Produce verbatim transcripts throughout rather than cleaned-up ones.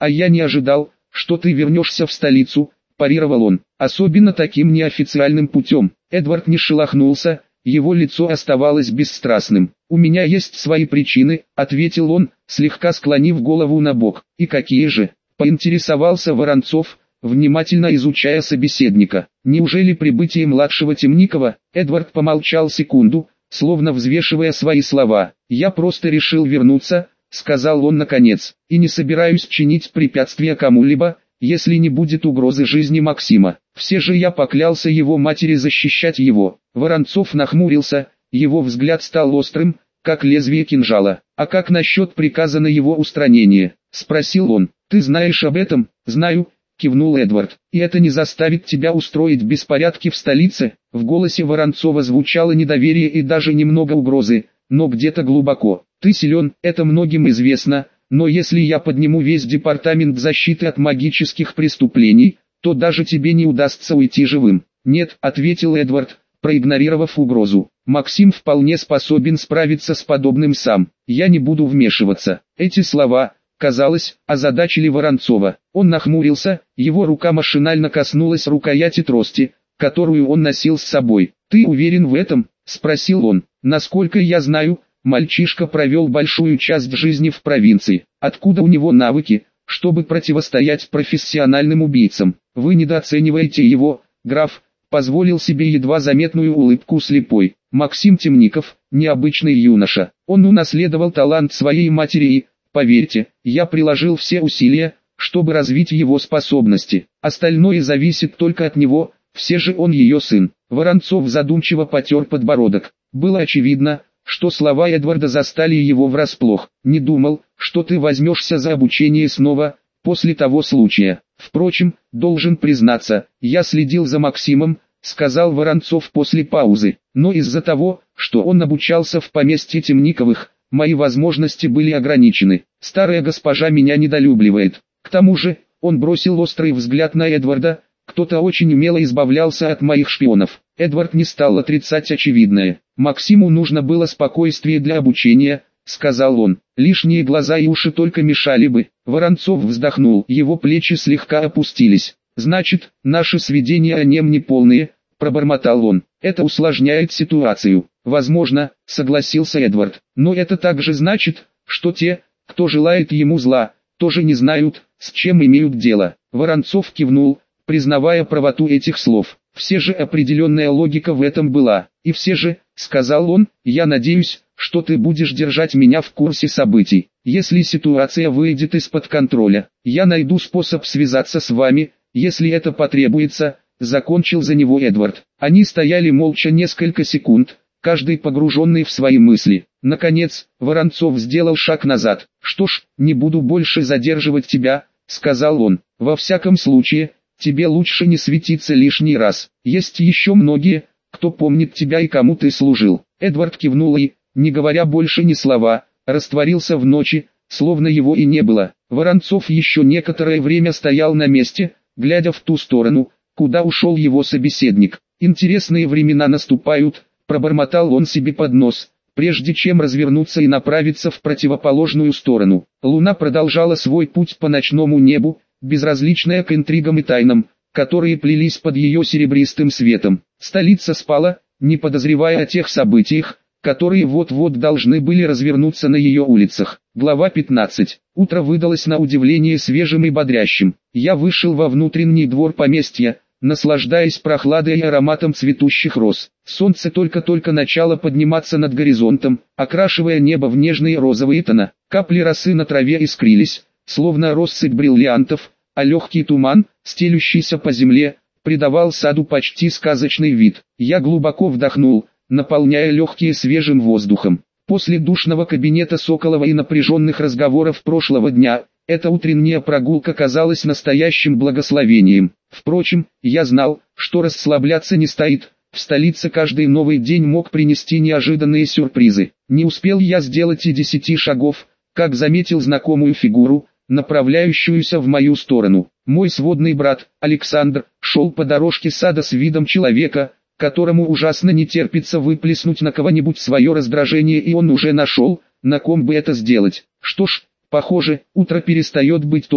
«А я не ожидал, что ты вернешься в столицу», – парировал он, – «особенно таким неофициальным путем». Эдвард не шелохнулся, его лицо оставалось бесстрастным. «У меня есть свои причины», – ответил он, слегка склонив голову на бок. «И какие же?» – поинтересовался Воронцов, внимательно изучая собеседника. «Неужели прибытие младшего Темникова?» Эдвард помолчал секунду, словно взвешивая свои слова. «Я просто решил вернуться», — сказал он наконец, — «и не собираюсь чинить препятствия кому-либо, если не будет угрозы жизни Максима. Все же я поклялся его матери защищать его». Воронцов нахмурился, его взгляд стал острым, как лезвие кинжала. «А как насчет приказа на его устранение?» — спросил он. «Ты знаешь об этом?» «Знаю», — кивнул Эдвард. «И это не заставит тебя устроить беспорядки в столице?» В голосе Воронцова звучало недоверие и даже немного угрозы, но где-то глубоко. «Ты силен, это многим известно, но если я подниму весь департамент защиты от магических преступлений, то даже тебе не удастся уйти живым». «Нет», — ответил Эдвард, проигнорировав угрозу. «Максим вполне способен справиться с подобным сам. Я не буду вмешиваться». Эти слова, казалось, озадачили Воронцова. Он нахмурился, его рука машинально коснулась рукояти трости, которую он носил с собой. «Ты уверен в этом?» – спросил он. «Насколько я знаю, мальчишка провел большую часть жизни в провинции. Откуда у него навыки, чтобы противостоять профессиональным убийцам? Вы недооцениваете его, граф», – позволил себе едва заметную улыбку слепой. «Максим Темников – необычный юноша. Он унаследовал талант своей матери и, поверьте, я приложил все усилия, чтобы развить его способности. Остальное зависит только от него, все же он ее сын». Воронцов задумчиво потер подбородок. Было очевидно, что слова Эдварда застали его врасплох. «Не думал, что ты возьмешься за обучение снова, после того случая. Впрочем, должен признаться, я следил за Максимом», — сказал Воронцов после паузы. «Но из-за того, что он обучался в поместье Темниковых, мои возможности были ограничены. Старая госпожа меня недолюбливает. К тому же», — он бросил острый взгляд на Эдварда, — «кто-то очень умело избавлялся от моих шпионов». Эдвард не стал отрицать очевидное. «Максиму нужно было спокойствие для обучения», — сказал он. «Лишние глаза и уши только мешали бы». Воронцов вздохнул, его плечи слегка опустились. «Значит, наши сведения о нем неполные», — пробормотал он. «Это усложняет ситуацию». «Возможно», — согласился Эдвард. «Но это также значит, что те, кто желает ему зла, тоже не знают, с чем имеют дело». Воронцов кивнул, признавая правоту этих слов. Все же определенная логика в этом была. «И все же», — сказал он, — «я надеюсь, что ты будешь держать меня в курсе событий. Если ситуация выйдет из-под контроля, я найду способ связаться с вами, если это потребуется», — закончил за него Эдвард. Они стояли молча несколько секунд, каждый погруженный в свои мысли. Наконец, Воронцов сделал шаг назад. «Что ж, не буду больше задерживать тебя», — сказал он. «Во всяком случае, тебе лучше не светиться лишний раз. Есть еще многие, кто помнит тебя и кому ты служил». Эдвард кивнул и, не говоря больше ни слова, растворился в ночи, словно его и не было. Воронцов еще некоторое время стоял на месте, глядя в ту сторону, куда ушел его собеседник. «Интересные времена наступают», — пробормотал он себе под нос, прежде чем развернуться и направиться в противоположную сторону. Луна продолжала свой путь по ночному небу, безразличная к интригам и тайнам, которые плелись под ее серебристым светом. Столица спала, не подозревая о тех событиях, которые вот-вот должны были развернуться на ее улицах. Глава пятнадцать. Утро выдалось на удивление свежим и бодрящим. Я вышел во внутренний двор поместья, наслаждаясь прохладой и ароматом цветущих роз. Солнце только-только начало подниматься над горизонтом, окрашивая небо в нежные розовые тона. Капли росы на траве искрились, словно россыпь бриллиантов, а легкий туман, стелющийся по земле, придавал саду почти сказочный вид. Я глубоко вдохнул, наполняя легкие свежим воздухом. После душного кабинета Соколова и напряженных разговоров прошлого дня, эта утренняя прогулка казалась настоящим благословением. Впрочем, я знал, что расслабляться не стоит. В столице каждый новый день мог принести неожиданные сюрпризы. Не успел я сделать и десяти шагов, как заметил знакомую фигуру, направляющуюся в мою сторону. Мой сводный брат, Александр, шел по дорожке сада с видом человека, которому ужасно не терпится выплеснуть на кого-нибудь свое раздражение, и он уже нашел, на ком бы это сделать. Что ж, похоже, утро перестает быть томным.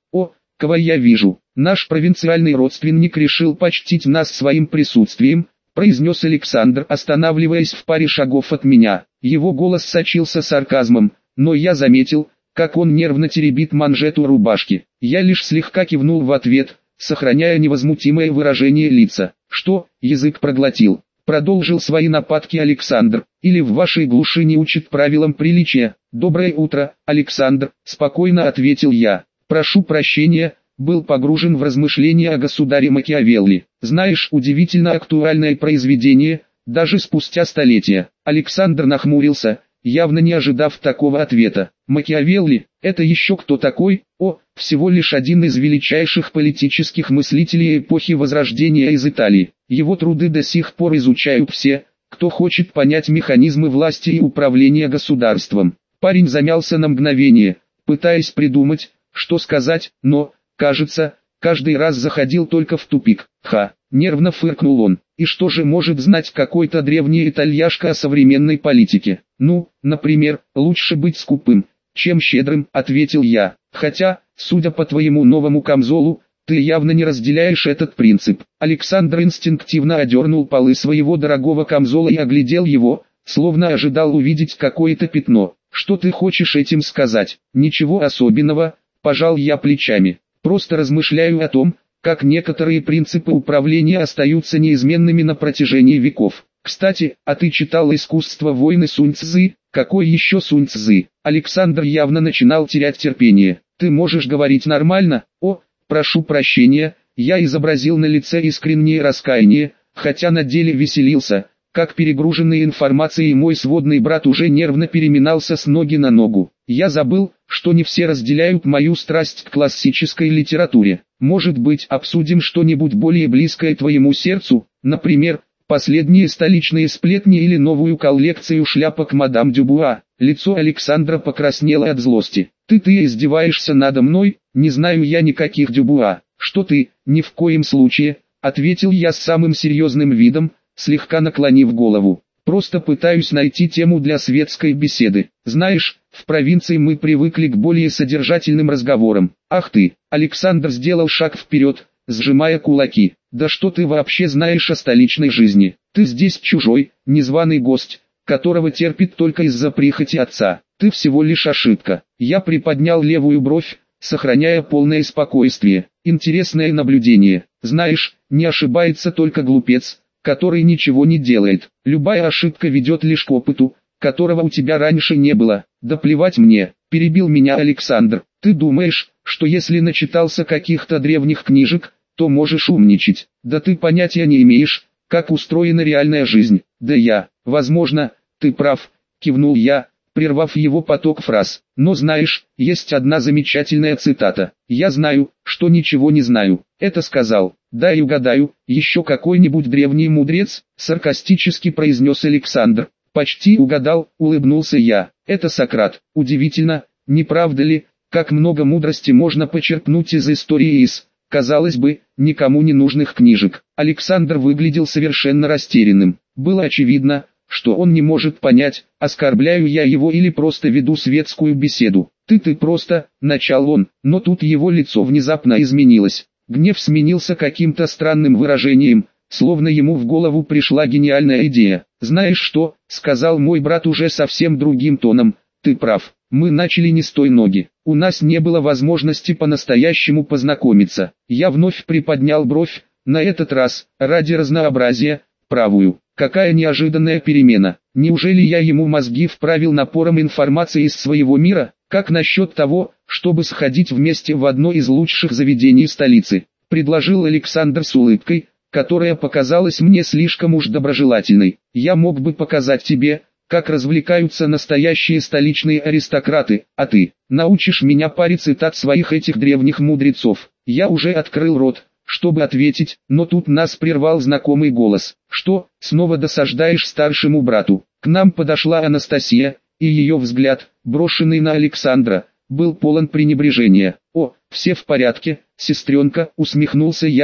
О, кого я вижу, наш провинциальный родственник решил почтить нас своим присутствием, произнес Александр, останавливаясь в паре шагов от меня. Его голос сочился сарказмом, но я заметил, как он нервно теребит манжету рубашки. Я лишь слегка кивнул в ответ, сохраняя невозмутимое выражение лица. Что, язык проглотил? Продолжил свои нападки Александр. Или в вашей глуши не учат правилам приличия? Доброе утро, Александр, спокойно ответил я. Прошу прощения, был погружен в размышления о государе Макиавелли. Знаешь, удивительно актуальное произведение, даже спустя столетия. Александр нахмурился, явно не ожидав такого ответа. Макиавелли, это еще кто такой? О, всего лишь один из величайших политических мыслителей эпохи Возрождения из Италии. Его труды до сих пор изучают все, кто хочет понять механизмы власти и управления государством. Парень замялся на мгновение, пытаясь придумать, что сказать, но, кажется, каждый раз заходил только в тупик. Ха, нервно фыркнул он. И что же может знать какой-то древний итальяшка о современной политике? Ну, например, лучше быть скупым, чем щедрым, ответил я. Хотя, судя по твоему новому камзолу, ты явно не разделяешь этот принцип. Александр инстинктивно одернул полы своего дорогого камзола и оглядел его, словно ожидал увидеть какое-то пятно. Что ты хочешь этим сказать? Ничего особенного, пожал я плечами. Просто размышляю о том, как некоторые принципы управления остаются неизменными на протяжении веков. Кстати, а ты читал «Искусство войны» Сунь Цзы? Какой еще Сунь Цзы? Александр явно начинал терять терпение. Ты можешь говорить нормально? О, прошу прощения, я изобразил на лице искреннее раскаяние, хотя на деле веселился, как перегруженный информацией мой сводный брат уже нервно переминался с ноги на ногу. Я забыл, что не все разделяют мою страсть к классической литературе. Может быть, обсудим что-нибудь более близкое твоему сердцу, например, последние столичные сплетни или новую коллекцию шляпок мадам Дюбуа. Лицо Александра покраснело от злости. Ты-ты издеваешься надо мной? Не знаю я никаких Дюбуа. Что ты? Ни в коем случае, ответил я с самым серьезным видом, слегка наклонив голову. Просто пытаюсь найти тему для светской беседы. Знаешь, в провинции мы привыкли к более содержательным разговорам. Ах ты, Александр сделал шаг вперед, сжимая кулаки. Да что ты вообще знаешь о столичной жизни? Ты здесь чужой, незваный гость, которого терпит только из-за прихоти отца. Ты всего лишь ошибка. Я приподнял левую бровь, сохраняя полное спокойствие. Интересное наблюдение. Знаешь, не ошибается только глупец, который ничего не делает. Любая ошибка ведет лишь к опыту, которого у тебя раньше не было. Да плевать мне, перебил меня Александр. Ты думаешь, что если начитался каких-то древних книжек, то можешь умничать? Да ты понятия не имеешь, как устроена реальная жизнь. Да я, возможно, ты прав, кивнул я, прервав его поток фраз. Но знаешь, есть одна замечательная цитата. Я знаю, что ничего не знаю. Это сказал, дай угадаю, еще какой-нибудь древний мудрец, саркастически произнес Александр. Почти угадал, улыбнулся я. Это Сократ. Удивительно, не правда ли, как много мудрости можно почерпнуть из истории из, казалось бы, никому не нужных книжек. Александр выглядел совершенно растерянным. Было очевидно, что он не может понять, оскорбляю я его или просто веду светскую беседу. Ты-ты просто, начал он, но тут его лицо внезапно изменилось. Гнев сменился каким-то странным выражением, словно ему в голову пришла гениальная идея. «Знаешь что», — сказал мой брат уже совсем другим тоном, — «ты прав, мы начали не с той ноги. У нас не было возможности по-настоящему познакомиться». Я вновь приподнял бровь, на этот раз, ради разнообразия, правую. Какая неожиданная перемена. Неужели я ему мозги вправил напором информации из своего мира? Как насчет того, чтобы сходить вместе в одно из лучших заведений столицы? Предложил Александр с улыбкой, которая показалась мне слишком уж доброжелательной. Я мог бы показать тебе, как развлекаются настоящие столичные аристократы, а ты научишь меня паре цитат своих этих древних мудрецов. Я уже открыл рот, чтобы ответить, но тут нас прервал знакомый голос. «Что, снова досаждаешь старшему брату?» К нам подошла Анастасия, и ее взгляд, брошенный на Александра, был полон пренебрежения. «О, все в порядке, сестренка», усмехнулся я,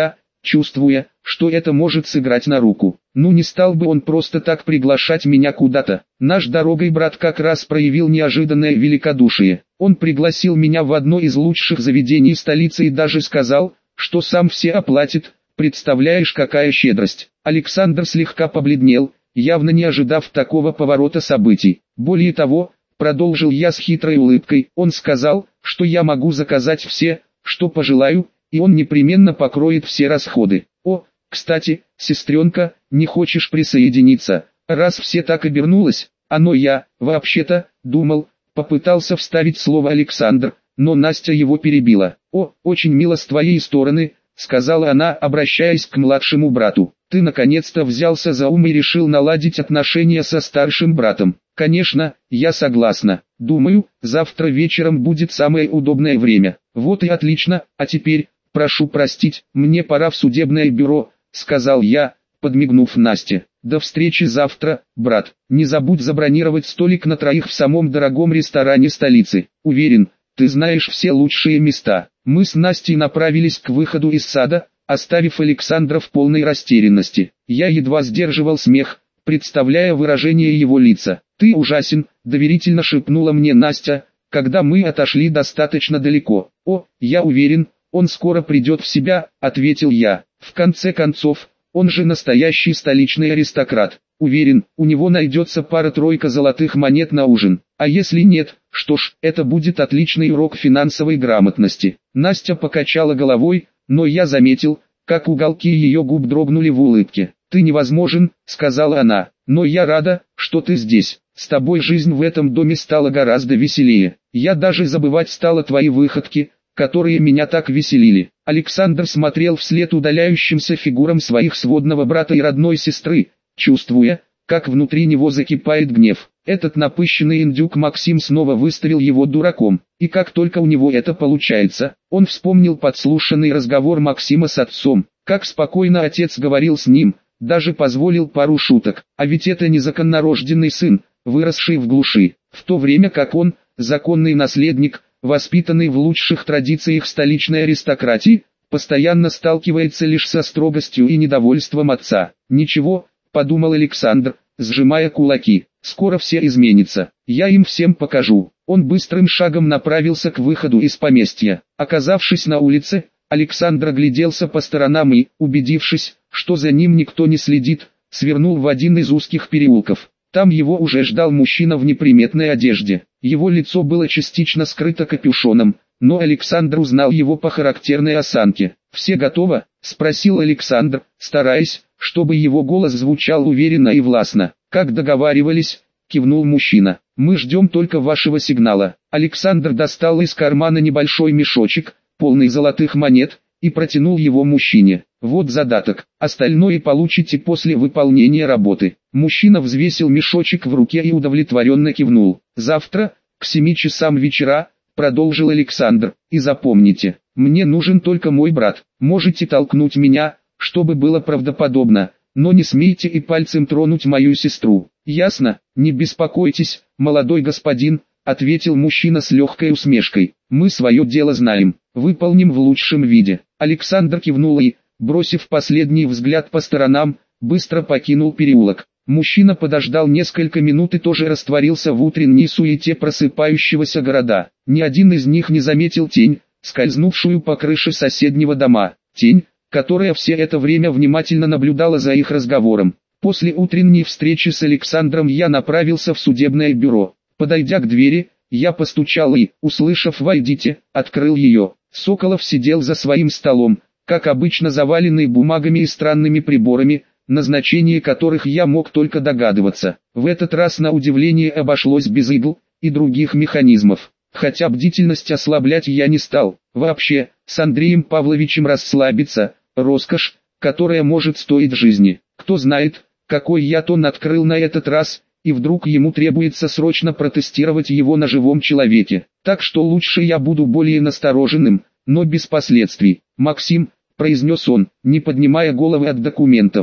чувствуя, что это может сыграть на руку. Ну не стал бы он просто так приглашать меня куда-то. Наш дорогой брат как раз проявил неожиданное великодушие. Он пригласил меня в одно из лучших заведений столицы и даже сказал, что сам все оплатит. Представляешь, какая щедрость. Александр слегка побледнел, явно не ожидав такого поворота событий. Более того, продолжил я с хитрой улыбкой, он сказал, что я могу заказать все, что пожелаю, и он непременно покроет все расходы. О, кстати, сестренка, не хочешь присоединиться? Раз все так обернулось, оно я, вообще-то, думал, попытался вставить слово Александр, но Настя его перебила. О, очень мило с твоей стороны, сказала она, обращаясь к младшему брату. Ты наконец-то взялся за ум и решил наладить отношения со старшим братом. Конечно, я согласна. Думаю, завтра вечером будет самое удобное время. Вот и отлично, а теперь, прошу простить, мне пора в судебное бюро, сказал я, подмигнув Насте. До встречи завтра, брат. Не забудь забронировать столик на троих в самом дорогом ресторане столицы. Уверен, ты знаешь все лучшие места. Мы с Настей направились к выходу из сада, оставив Александра в полной растерянности. Я едва сдерживал смех, представляя выражение его лица. «Ты ужасен», — доверительно шепнула мне Настя, когда мы отошли достаточно далеко. «О, я уверен, он скоро придет в себя», — ответил я. «В конце концов, он же настоящий столичный аристократ. Уверен, у него найдется пара-тройка золотых монет на ужин. А если нет, что ж, это будет отличный урок финансовой грамотности». Настя покачала головой, но я заметил, как уголки ее губ дрогнули в улыбке. «Ты невозможен», — сказала она, — «но я рада, что ты здесь. С тобой жизнь в этом доме стала гораздо веселее. Я даже забывать стала твои выходки, которые меня так веселили». Александр смотрел вслед удаляющимся фигурам своих сводного брата и родной сестры, чувствуя, как внутри него закипает гнев. Этот напыщенный индюк Максим снова выставил его дураком, и как только у него это получается, он вспомнил подслушанный разговор Максима с отцом, как спокойно отец говорил с ним, даже позволил пару шуток, а ведь это незаконнорожденный сын, выросший в глуши, в то время как он, законный наследник, воспитанный в лучших традициях столичной аристократии, постоянно сталкивается лишь со строгостью и недовольством отца. «Ничего», — подумал Александр, сжимая кулаки, — «скоро все изменится, я им всем покажу». Он быстрым шагом направился к выходу из поместья. Оказавшись на улице, Александр огляделся по сторонам и, убедившись, что за ним никто не следит, свернул в один из узких переулков. Там его уже ждал мужчина в неприметной одежде. Его лицо было частично скрыто капюшоном, но Александр узнал его по характерной осанке. «Все готово?» — спросил Александр, стараясь, чтобы его голос звучал уверенно и властно. «Как договаривались», — кивнул мужчина. «Мы ждем только вашего сигнала». Александр достал из кармана небольшой мешочек, полный золотых монет, и протянул его мужчине. «Вот задаток, остальное получите после выполнения работы». Мужчина взвесил мешочек в руке и удовлетворенно кивнул. «Завтра, к семи часам вечера», — продолжил Александр, — «и запомните, мне нужен только мой брат. Можете толкнуть меня, чтобы было правдоподобно, но не смейте и пальцем тронуть мою сестру. Ясно? Не беспокойтесь, молодой господин», — ответил мужчина с легкой усмешкой. «Мы свое дело знаем, выполним в лучшем виде». Александр кивнул и, бросив последний взгляд по сторонам, быстро покинул переулок. Мужчина подождал несколько минут и тоже растворился в утренней суете просыпающегося города. Ни один из них не заметил тень, скользнувшую по крыше соседнего дома. Тень, которая все это время внимательно наблюдала за их разговором. После утренней встречи с Александром я направился в судебное бюро. Подойдя к двери, я постучал и, услышав «войдите», открыл ее. Соколов сидел за своим столом, как обычно заваленный бумагами и странными приборами, назначение которых я мог только догадываться. В этот раз на удивление обошлось без игл и других механизмов. Хотя бдительность ослаблять я не стал. Вообще, с Андреем Павловичем расслабиться – роскошь, которая может стоить жизни. Кто знает, какой яд он открыл на этот раз, и вдруг ему требуется срочно протестировать его на живом человеке. Так что лучше я буду более настороженным, но без последствий. «Максим», – произнес он, не поднимая головы от документов, —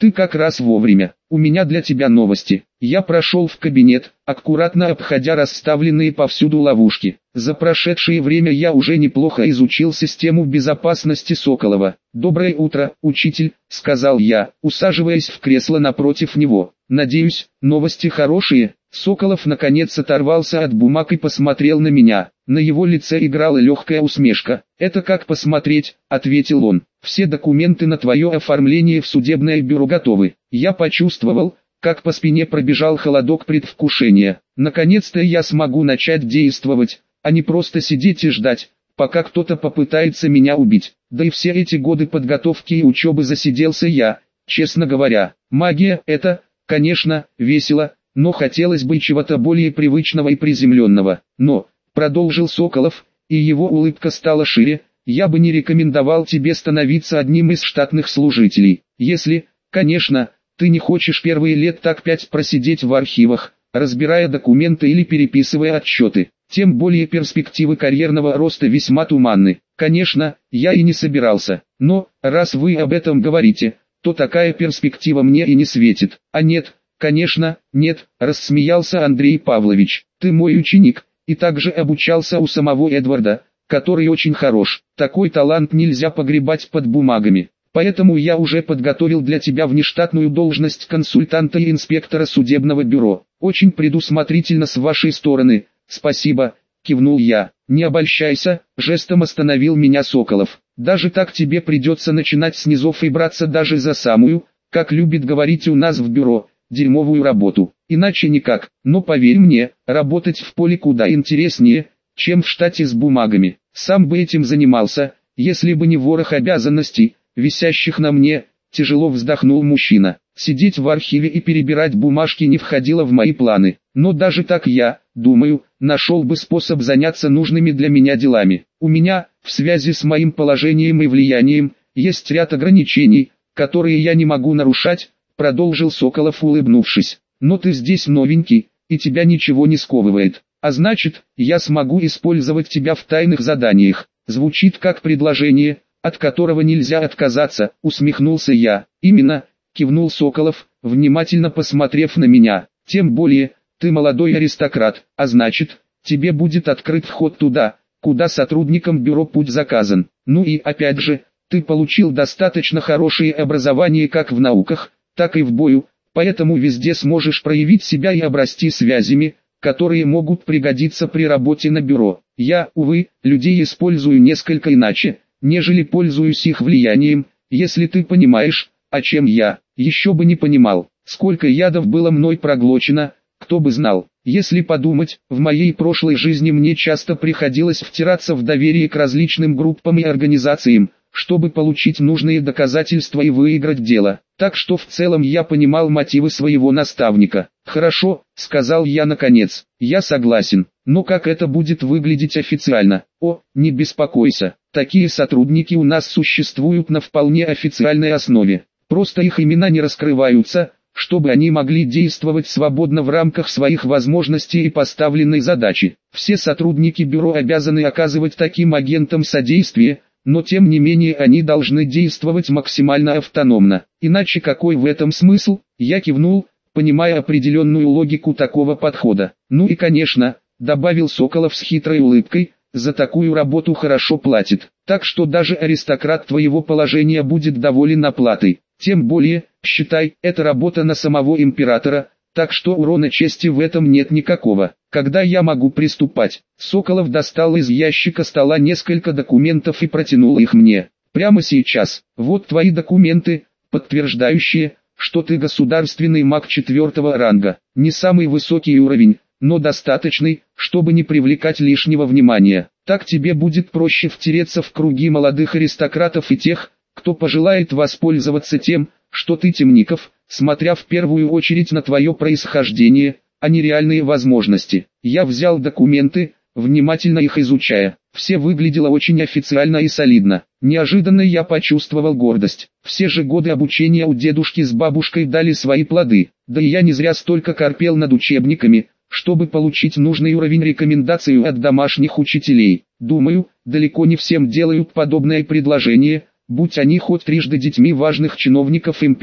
ты как раз вовремя. У меня для тебя новости. Я прошел в кабинет, аккуратно обходя расставленные повсюду ловушки. За прошедшее время я уже неплохо изучил систему безопасности Соколова. «Доброе утро, учитель», — сказал я, усаживаясь в кресло напротив него. «Надеюсь, новости хорошие». Соколов наконец оторвался от бумаг и посмотрел на меня. На его лице играла легкая усмешка. «Это как посмотреть», — ответил он. «Все документы на твое оформление в судебное бюро готовы». Я почувствовал, как по спине пробежал холодок предвкушения. Наконец-то я смогу начать действовать, а не просто сидеть и ждать, пока кто-то попытается меня убить. Да и все эти годы подготовки и учебы засиделся я, честно говоря. Магия — это, конечно, весело, но хотелось бы чего-то более привычного и приземленного. Но, продолжил Соколов, и его улыбка стала шире, я бы не рекомендовал тебе становиться одним из штатных служителей. Если, конечно, ты не хочешь первые лет так пять просидеть в архивах, разбирая документы или переписывая отчеты. Тем более перспективы карьерного роста весьма туманны. Конечно, я и не собирался. Но, раз вы об этом говорите, то такая перспектива мне и не светит. А нет, конечно, нет, рассмеялся Андрей Павлович. Ты мой ученик, и также обучался у самого Эдварда, который очень хорош. Такой талант нельзя погребать под бумагами. Поэтому я уже подготовил для тебя внештатную должность консультанта и инспектора судебного бюро. Очень предусмотрительно с вашей стороны. Спасибо, кивнул я. Не обольщайся, жестом остановил меня Соколов. Даже так тебе придется начинать с низов и браться даже за самую, как любит говорить у нас в бюро, дерьмовую работу. Иначе никак. Но поверь мне, работать в поле куда интереснее, чем в штате с бумагами. Сам бы этим занимался, если бы не ворох обязанностей, висящих на мне, тяжело вздохнул мужчина. Сидеть в архиве и перебирать бумажки не входило в мои планы. Но даже так я, думаю, нашел бы способ заняться нужными для меня делами. У меня, в связи с моим положением и влиянием, есть ряд ограничений, которые я не могу нарушать, продолжил Соколов, улыбнувшись. Но ты здесь новенький, и тебя ничего не сковывает. А значит, я смогу использовать тебя в тайных заданиях. Звучит как предложение, от которого нельзя отказаться, усмехнулся я. Именно, кивнул Соколов, внимательно посмотрев на меня. Тем более, ты молодой аристократ, а значит, тебе будет открыт вход туда, куда сотрудникам бюро путь заказан. Ну и опять же, ты получил достаточно хорошее образование как в науках, так и в бою, поэтому везде сможешь проявить себя и обрасти связями, которые могут пригодиться при работе на бюро. Я, увы, людей использую несколько иначе, нежели пользуюсь их влиянием, если ты понимаешь, о чем я. Еще бы не понимал, сколько ядов было мной проглочено, кто бы знал. Если подумать, в моей прошлой жизни мне часто приходилось втираться в доверие к различным группам и организациям, чтобы получить нужные доказательства и выиграть дело. Так что в целом я понимал мотивы своего наставника. «Хорошо», — сказал я наконец, — «я согласен, но как это будет выглядеть официально?» «О, не беспокойся, такие сотрудники у нас существуют на вполне официальной основе, просто их имена не раскрываются, чтобы они могли действовать свободно в рамках своих возможностей и поставленной задачи. Все сотрудники бюро обязаны оказывать таким агентам содействие, но тем не менее они должны действовать максимально автономно. Иначе какой в этом смысл?» Я кивнул, понимая определенную логику такого подхода. «Ну и конечно», — добавил Соколов с хитрой улыбкой, — «за такую работу хорошо платят. Так что даже аристократ твоего положения будет доволен оплатой. Тем более, считай, это работа на самого императора, так что урона чести в этом нет никакого. Когда я могу приступать?» Соколов достал из ящика стола несколько документов и протянул их мне. «Прямо сейчас. Вот твои документы, подтверждающие, что ты государственный маг четвертого ранга. Не самый высокий уровень, но достаточный, чтобы не привлекать лишнего внимания. Так тебе будет проще втереться в круги молодых аристократов и тех, кто пожелает воспользоваться тем, что ты темников, смотря в первую очередь на твое происхождение, а не реальные возможности». Я взял документы, внимательно их изучая. Все выглядело очень официально и солидно. Неожиданно я почувствовал гордость. Все же годы обучения у дедушки с бабушкой дали свои плоды. Да и я не зря столько корпел над учебниками, чтобы получить нужный уровень рекомендаций от домашних учителей. Думаю, далеко не всем делают подобное предложение, будь они хоть трижды детьми важных чиновников империи.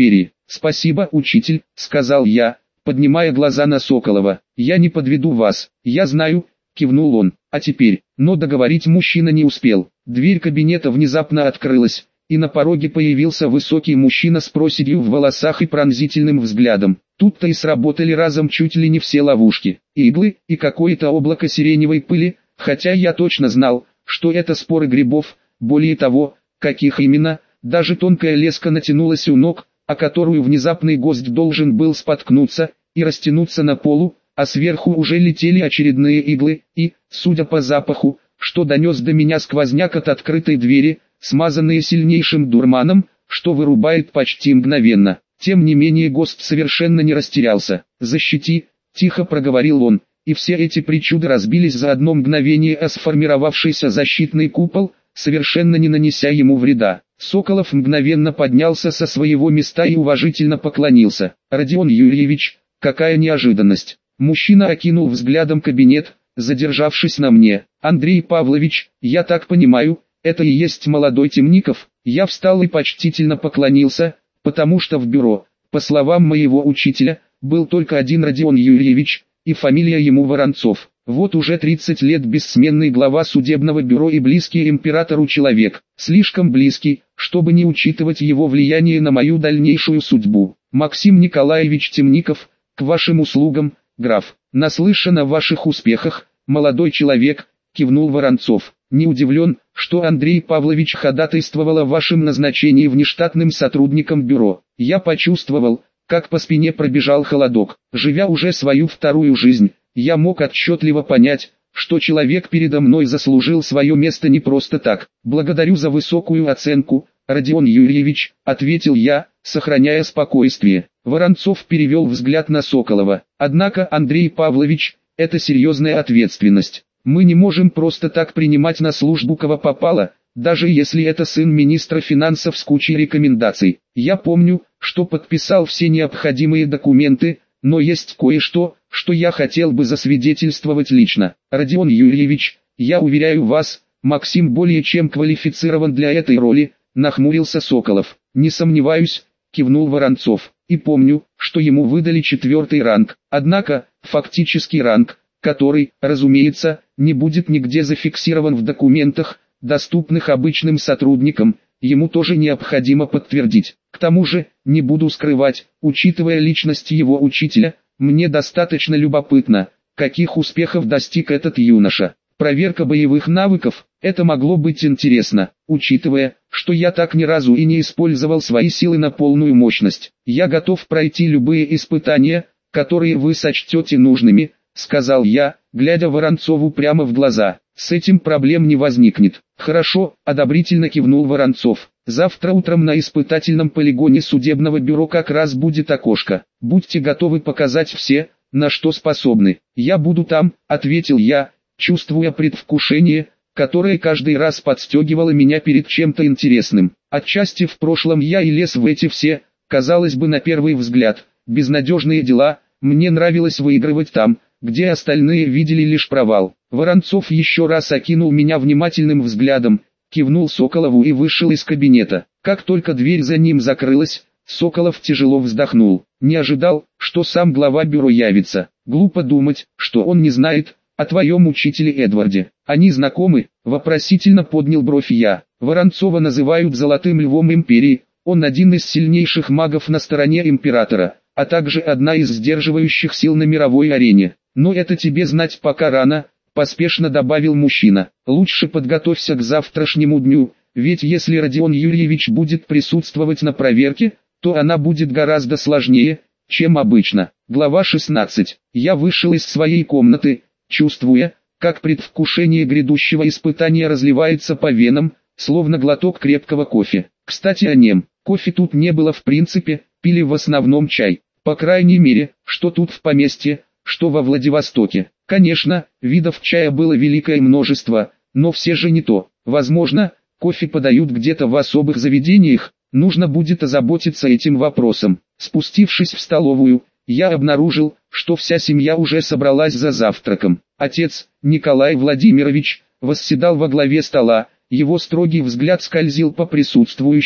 «Спасибо, учитель», — сказал я, поднимая глаза на Соколова. «Я не подведу вас». «Я знаю», — кивнул он. «А теперь...» Но договорить мужчина не успел. Дверь кабинета внезапно открылась, и на пороге появился высокий мужчина с проседью в волосах и пронзительным взглядом. Тут-то и сработали разом чуть ли не все ловушки. Иглы и какое-то облако сиреневой пыли, хотя я точно знал, что это споры грибов, более того, каких именно, даже тонкая леска натянулась у ног, о которую внезапный гость должен был споткнуться и растянуться на полу, а сверху уже летели очередные иглы, и, судя по запаху, что донес до меня сквозняк от открытой двери, смазанные сильнейшим дурманом, что вырубает почти мгновенно. Тем не менее гость совершенно не растерялся. «Защити», — тихо проговорил он, и все эти причуды разбились за одно мгновение о сформировавшийся защитный купол, совершенно не нанеся ему вреда. Соколов мгновенно поднялся со своего места и уважительно поклонился. «Родион Юрьевич, какая неожиданность!» Мужчина окинул взглядом кабинет, задержавшись на мне. «Андрей Павлович, я так понимаю, это и есть молодой Темников?» Я встал и почтительно поклонился, потому что в бюро, по словам моего учителя, был только один Родион Юрьевич, и фамилия ему Воронцов. Вот уже тридцать лет бессменный глава судебного бюро и близкий императору человек, слишком близкий, чтобы не учитывать его влияние на мою дальнейшую судьбу. «Максим Николаевич Темников, к вашим услугам, граф. Наслышан о ваших успехах, молодой человек», — кивнул Воронцов. «Не удивлен, что Андрей Павлович ходатайствовал о вашем назначении внештатным сотрудником бюро. Я почувствовал, как по спине пробежал холодок. Живя уже свою вторую жизнь, я мог отчетливо понять, что человек передо мной заслужил свое место не просто так. Благодарю за высокую оценку, Родион Юрьевич», — ответил я, сохраняя спокойствие. Воронцов перевел взгляд на Соколова. «Однако, Андрей Павлович, это серьезная ответственность. Мы не можем просто так принимать на службу кого попало, даже если это сын министра финансов с кучей рекомендаций. Я помню, что подписал все необходимые документы, но есть кое-что, что я хотел бы засвидетельствовать лично. Родион Юрьевич, я уверяю вас, Максим более чем квалифицирован для этой роли», — нахмурился Соколов. «Не сомневаюсь», — кивнул Воронцов. «И помню, что ему выдали четвертый ранг, однако, фактический ранг, который, разумеется, не будет нигде зафиксирован в документах, доступных обычным сотрудникам, ему тоже необходимо подтвердить. К тому же, не буду скрывать, учитывая личность его учителя, мне достаточно любопытно, каких успехов достиг этот юноша. Проверка боевых навыков, это могло быть интересно, учитывая, что я так ни разу и не использовал свои силы на полную мощность. Я готов пройти любые испытания, которые вы сочтете нужными», — сказал я, глядя Воронцову прямо в глаза. «С этим проблем не возникнет». «Хорошо», — одобрительно кивнул Воронцов. «Завтра утром на испытательном полигоне судебного бюро как раз будет окошко. Будьте готовы показать все, на что способны». «Я буду там», — ответил я, чувствуя предвкушение, которое каждый раз подстегивало меня перед чем-то интересным. Отчасти в прошлом я и лез в эти все, казалось бы на первый взгляд, безнадежные дела. Мне нравилось выигрывать там, где остальные видели лишь провал. Воронцов еще раз окинул меня внимательным взглядом, кивнул Соколову и вышел из кабинета. Как только дверь за ним закрылась, Соколов тяжело вздохнул. Не ожидал, что сам глава бюро явится. Глупо думать, что он не знает о твоем учителе Эдварде. Они знакомы? Вопросительно поднял бровь я. Воронцова называют золотым львом империи, он один из сильнейших магов на стороне императора, а также одна из сдерживающих сил на мировой арене. Но это тебе знать пока рано, поспешно добавил мужчина. Лучше подготовься к завтрашнему дню, ведь если Родион Юрьевич будет присутствовать на проверке, то она будет гораздо сложнее, чем обычно. Глава шестнадцать. Я вышел из своей комнаты, чувствуя, как предвкушение грядущего испытания разливается по венам, словно глоток крепкого кофе. Кстати о нем, кофе тут не было в принципе, пили в основном чай. По крайней мере, что тут в поместье, что во Владивостоке. Конечно, видов чая было великое множество, но все же не то. Возможно, кофе подают где-то в особых заведениях, нужно будет озаботиться этим вопросом. Спустившись в столовую, я обнаружил, что вся семья уже собралась за завтраком. Отец, Николай Владимирович, восседал во главе стола, его строгий взгляд скользил по присутствующим,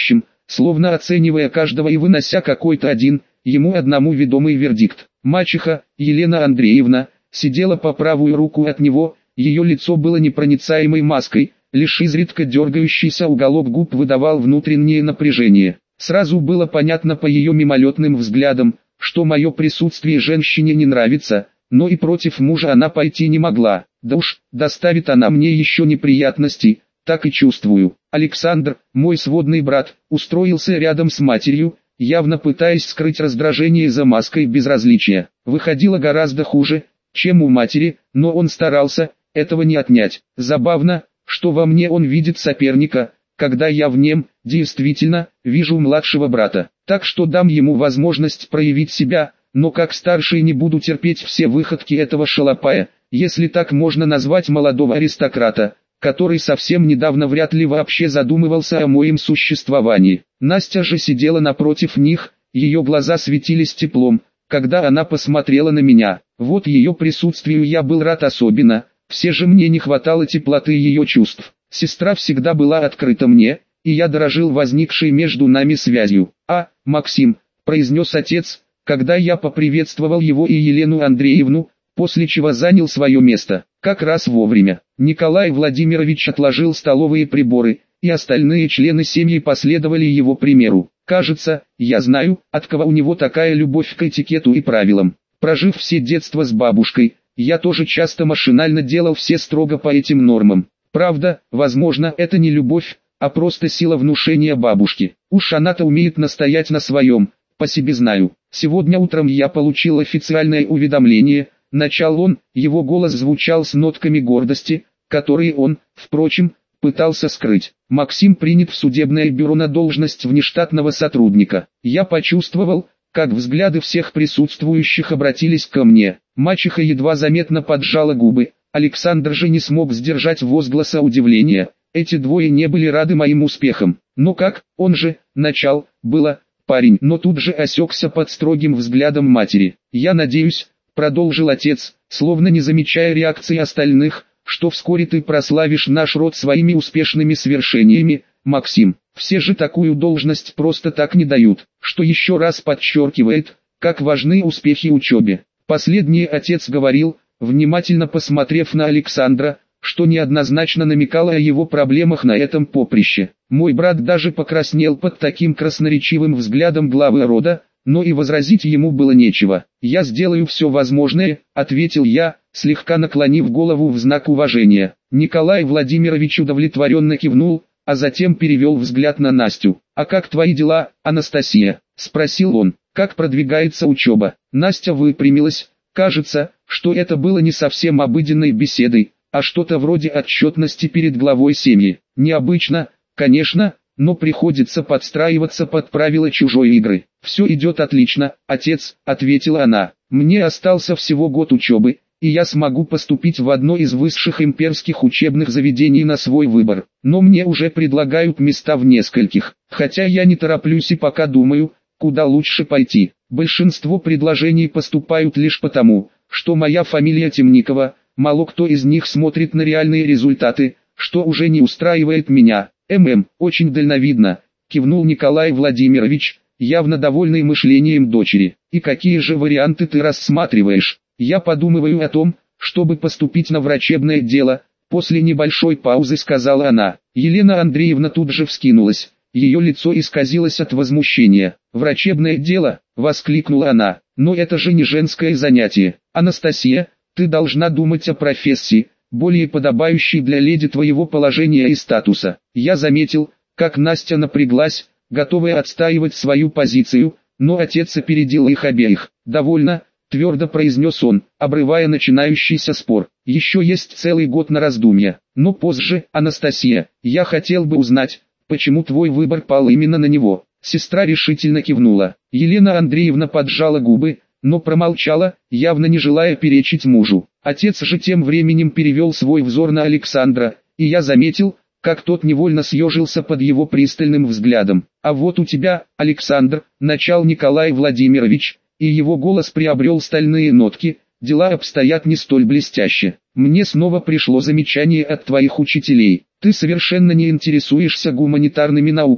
словно оценивая каждого и вынося какой-то один, ему одному ведомый вердикт. Мачеха, Елена Андреевна, сидела по правую руку от него, ее лицо было непроницаемой маской, лишь изредка дергающийся уголок губ выдавал внутреннее напряжение. Сразу было понятно по ее мимолетным взглядам, что мое присутствие женщине не нравится, но и против мужа она пойти не могла. Да уж, доставит она мне еще неприятностей, так и чувствую. Александр, мой сводный брат, устроился рядом с матерью, явно пытаясь скрыть раздражение за маской безразличия. Выходило гораздо хуже, чем у матери, но он старался, этого не отнять. Забавно, что во мне он видит соперника, когда я в нем, действительно, вижу младшего брата. Так что дам ему возможность проявить себя, но как старший не буду терпеть все выходки этого шалопая, если так можно назвать молодого аристократа, который совсем недавно вряд ли вообще задумывался о моем существовании. Настя же сидела напротив них, ее глаза светились теплом, когда она посмотрела на меня. Вот ее присутствию я был рад особенно, все же мне не хватало теплоты ее чувств. Сестра всегда была открыта мне, и я дорожил возникшей между нами связью. «А, Максим», — произнес отец, когда я поприветствовал его и Елену Андреевну, после чего занял свое место. Как раз вовремя. Николай Владимирович отложил столовые приборы, и остальные члены семьи последовали его примеру. Кажется, я знаю, от кого у него такая любовь к этикету и правилам. Прожив все детство с бабушкой, я тоже часто машинально делал все строго по этим нормам. Правда, возможно, это не любовь, а просто сила внушения бабушки. Уж она-то умеет настоять на своем, по себе знаю. Сегодня утром я получил официальное уведомление, начал он, его голос звучал с нотками гордости, которые он, впрочем, пытался скрыть. Максим принят в судебное бюро на должность внештатного сотрудника. Я почувствовал, как взгляды всех присутствующих обратились ко мне. Мачеха едва заметно поджала губы, Александр же не смог сдержать возгласа удивления. Эти двое не были рады моим успехам. Но как, он же, начал, было, парень, но тут же осекся под строгим взглядом матери. «Я надеюсь», — продолжил отец, словно не замечая реакции остальных, «что вскоре ты прославишь наш род своими успешными свершениями, Максим. Все же такую должность просто так не дают», что еще раз подчеркивает, как важны успехи учебе. Последнее отец говорил, внимательно посмотрев на Александра, что неоднозначно намекало о его проблемах на этом поприще. Мой брат даже покраснел под таким красноречивым взглядом главы рода, но и возразить ему было нечего. «Я сделаю все возможное», — ответил я, слегка наклонив голову в знак уважения. Николай Владимирович удовлетворенно кивнул, а затем перевел взгляд на Настю. «А как твои дела, Анастасия?» — спросил он. «Как продвигается учеба?» Настя выпрямилась. Кажется, что это было не совсем обыденной беседой, а что-то вроде отчетности перед главой семьи. Необычно, конечно, но приходится подстраиваться под правила чужой игры. «Все идет отлично, отец», — ответила она. «Мне остался всего год учебы, и я смогу поступить в одно из высших имперских учебных заведений на свой выбор. Но мне уже предлагают места в нескольких, хотя я не тороплюсь и пока думаю, куда лучше пойти. Большинство предложений поступают лишь потому, что моя фамилия Темникова, мало кто из них смотрит на реальные результаты, что уже не устраивает меня». «ММ, очень дальновидно», — кивнул Николай Владимирович, явно довольный мышлением дочери. «И какие же варианты ты рассматриваешь?» «Я подумываю о том, чтобы поступить на врачебное дело», — после небольшой паузы сказала она. Елена Андреевна тут же вскинулась, ее лицо исказилось от возмущения. «Врачебное дело?» — воскликнула она. «Но это же не женское занятие. Анастасия, ты должна думать о профессии, более подобающей для леди твоего положения и статуса». Я заметил, как Настя напряглась, готовая отстаивать свою позицию, но отец опередил их обеих. «Довольно», — твердо произнес он, обрывая начинающийся спор. «Еще есть целый год на раздумья. Но позже, Анастасия, я хотел бы узнать, почему твой выбор пал именно на него». Сестра решительно кивнула. Елена Андреевна поджала губы, но промолчала, явно не желая перечить мужу. Отец же тем временем перевел свой взор на Александра, и я заметил, как тот невольно съежился под его пристальным взглядом. «А вот у тебя, Александр», — начал Николай Владимирович, и его голос приобрел стальные нотки, «дела обстоят не столь блестяще. Мне снова пришло замечание от твоих учителей. Ты совершенно не интересуешься гуманитарными науками.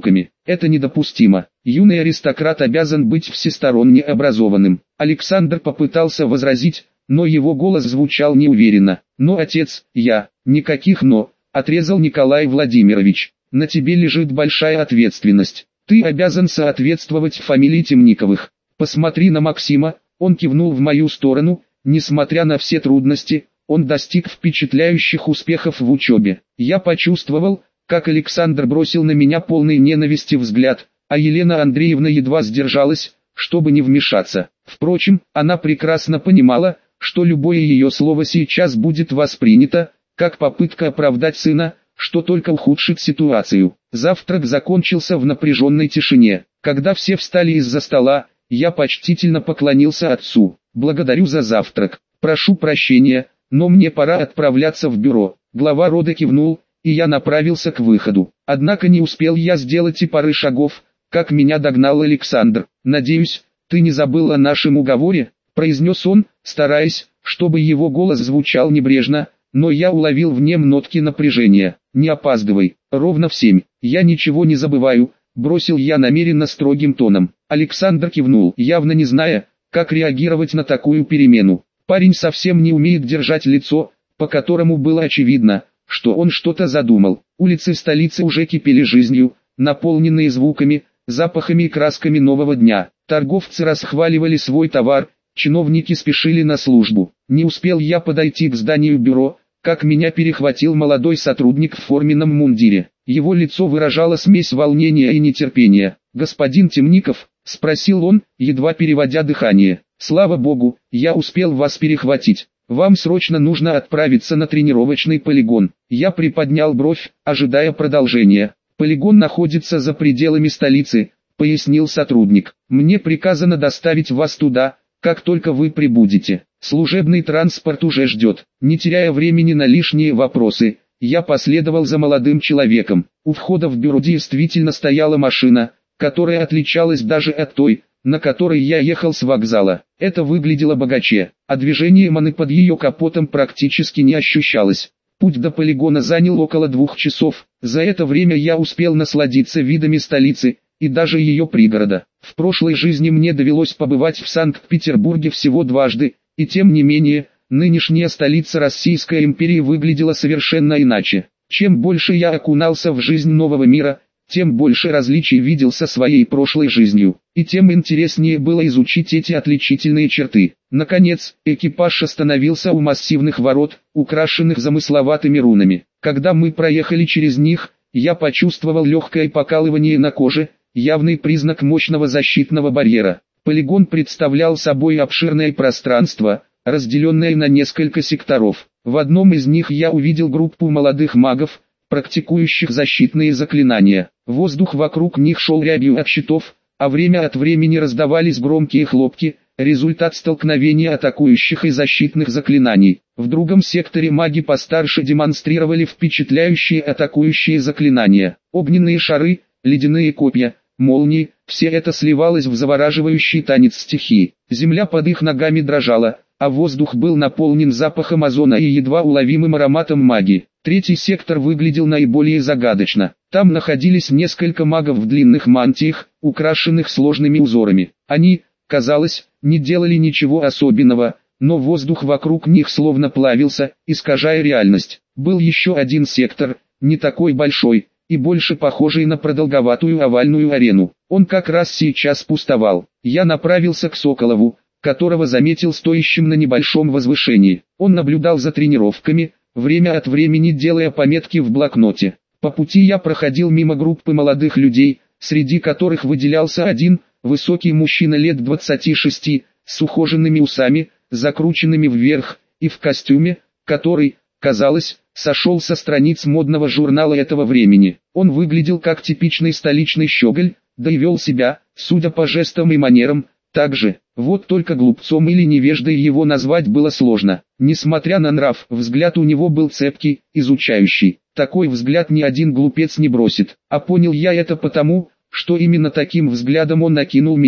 Это недопустимо. Юный аристократ обязан быть всесторонне образованным. Александр попытался возразить, но его голос звучал неуверенно. «Но, отец, я...» «Никаких «но», — отрезал Николай Владимирович. «На тебе лежит большая ответственность. Ты обязан соответствовать фамилии Темниковых. Посмотри на Максима», — он кивнул в мою сторону. Несмотря на все трудности, он достиг впечатляющих успехов в учебе. Я почувствовал, как Александр бросил на меня полный ненависти взгляд, а Елена Андреевна едва сдержалась, чтобы не вмешаться. Впрочем, она прекрасно понимала, что любое ее слово сейчас будет воспринято, как попытка оправдать сына, что только ухудшит ситуацию. Завтрак закончился в напряженной тишине. Когда все встали из-за стола, я почтительно поклонился отцу. «Благодарю за завтрак. Прошу прощения, но мне пора отправляться в бюро». Глава рода кивнул, и я направился к выходу. Однако не успел я сделать и пары шагов, как меня догнал Александр. «Надеюсь, ты не забыл о нашем уговоре?» – произнес он, стараясь, чтобы его голос звучал небрежно, но я уловил в нем нотки напряжения. «Не опаздывай, ровно в семь». «Я ничего не забываю», – бросил я намеренно строгим тоном. Александр кивнул, явно не зная, как реагировать на такую перемену. Парень совсем не умеет держать лицо, по которому было очевидно, что он что-то задумал. Улицы столицы уже кипели жизнью, наполненные звуками, запахами и красками нового дня. Торговцы расхваливали свой товар, чиновники спешили на службу. Не успел я подойти к зданию бюро, как меня перехватил молодой сотрудник в форменном мундире. Его лицо выражало смесь волнения и нетерпения. «Господин Темников?» — спросил он, едва переводя дыхание. «Слава богу, я успел вас перехватить. Вам срочно нужно отправиться на тренировочный полигон». Я приподнял бровь, ожидая продолжения. «Полигон находится за пределами столицы», — пояснил сотрудник. «Мне приказано доставить вас туда, как только вы прибудете. Служебный транспорт уже ждет». Не теряя времени на лишние вопросы, я последовал за молодым человеком. У входа в бюро действительно стояла машина, которая отличалась даже от той, на которой я ехал с вокзала. Это выглядело богаче, а движение маны под ее капотом практически не ощущалось. Путь до полигона занял около двух часов. За это время я успел насладиться видами столицы и даже ее пригорода. В прошлой жизни мне довелось побывать в Санкт-Петербурге всего дважды, и тем не менее, нынешняя столица Российской империи выглядела совершенно иначе. Чем больше я окунался в жизнь нового мира, тем больше различий видел со своей прошлой жизнью, и тем интереснее было изучить эти отличительные черты. Наконец, экипаж остановился у массивных ворот, украшенных замысловатыми рунами. Когда мы проехали через них, я почувствовал легкое покалывание на коже, явный признак мощного защитного барьера. Полигон представлял собой обширное пространство, разделенное на несколько секторов. В одном из них я увидел группу молодых магов, практикующих защитные заклинания. Воздух вокруг них шел рябью от щитов, а время от времени раздавались громкие хлопки, результат столкновения атакующих и защитных заклинаний. В другом секторе маги постарше демонстрировали впечатляющие атакующие заклинания. Огненные шары, ледяные копья, молнии, все это сливалось в завораживающий танец стихий. Земля под их ногами дрожала, а воздух был наполнен запахом озона и едва уловимым ароматом магии. Третий сектор выглядел наиболее загадочно. Там находились несколько магов в длинных мантиях, украшенных сложными узорами. Они, казалось, не делали ничего особенного, но воздух вокруг них словно плавился, искажая реальность. Был еще один сектор, не такой большой, и больше похожий на продолговатую овальную арену. Он как раз сейчас пустовал. Я направился к Соколову, которого заметил стоящим на небольшом возвышении. Он наблюдал за тренировками, время от времени делая пометки в блокноте. По пути я проходил мимо группы молодых людей, среди которых выделялся один, высокий мужчина лет двадцати шести, с ухоженными усами, закрученными вверх, и в костюме, который, казалось, сошел со страниц модного журнала этого времени. Он выглядел как типичный столичный щеголь, да и вел себя, судя по жестам и манерам, так же. Вот только глупцом или невеждой его назвать было сложно. Несмотря на нрав, взгляд у него был цепкий, изучающий. Такой взгляд ни один глупец не бросит. А понял я это потому, что именно таким взглядом он накинул меня,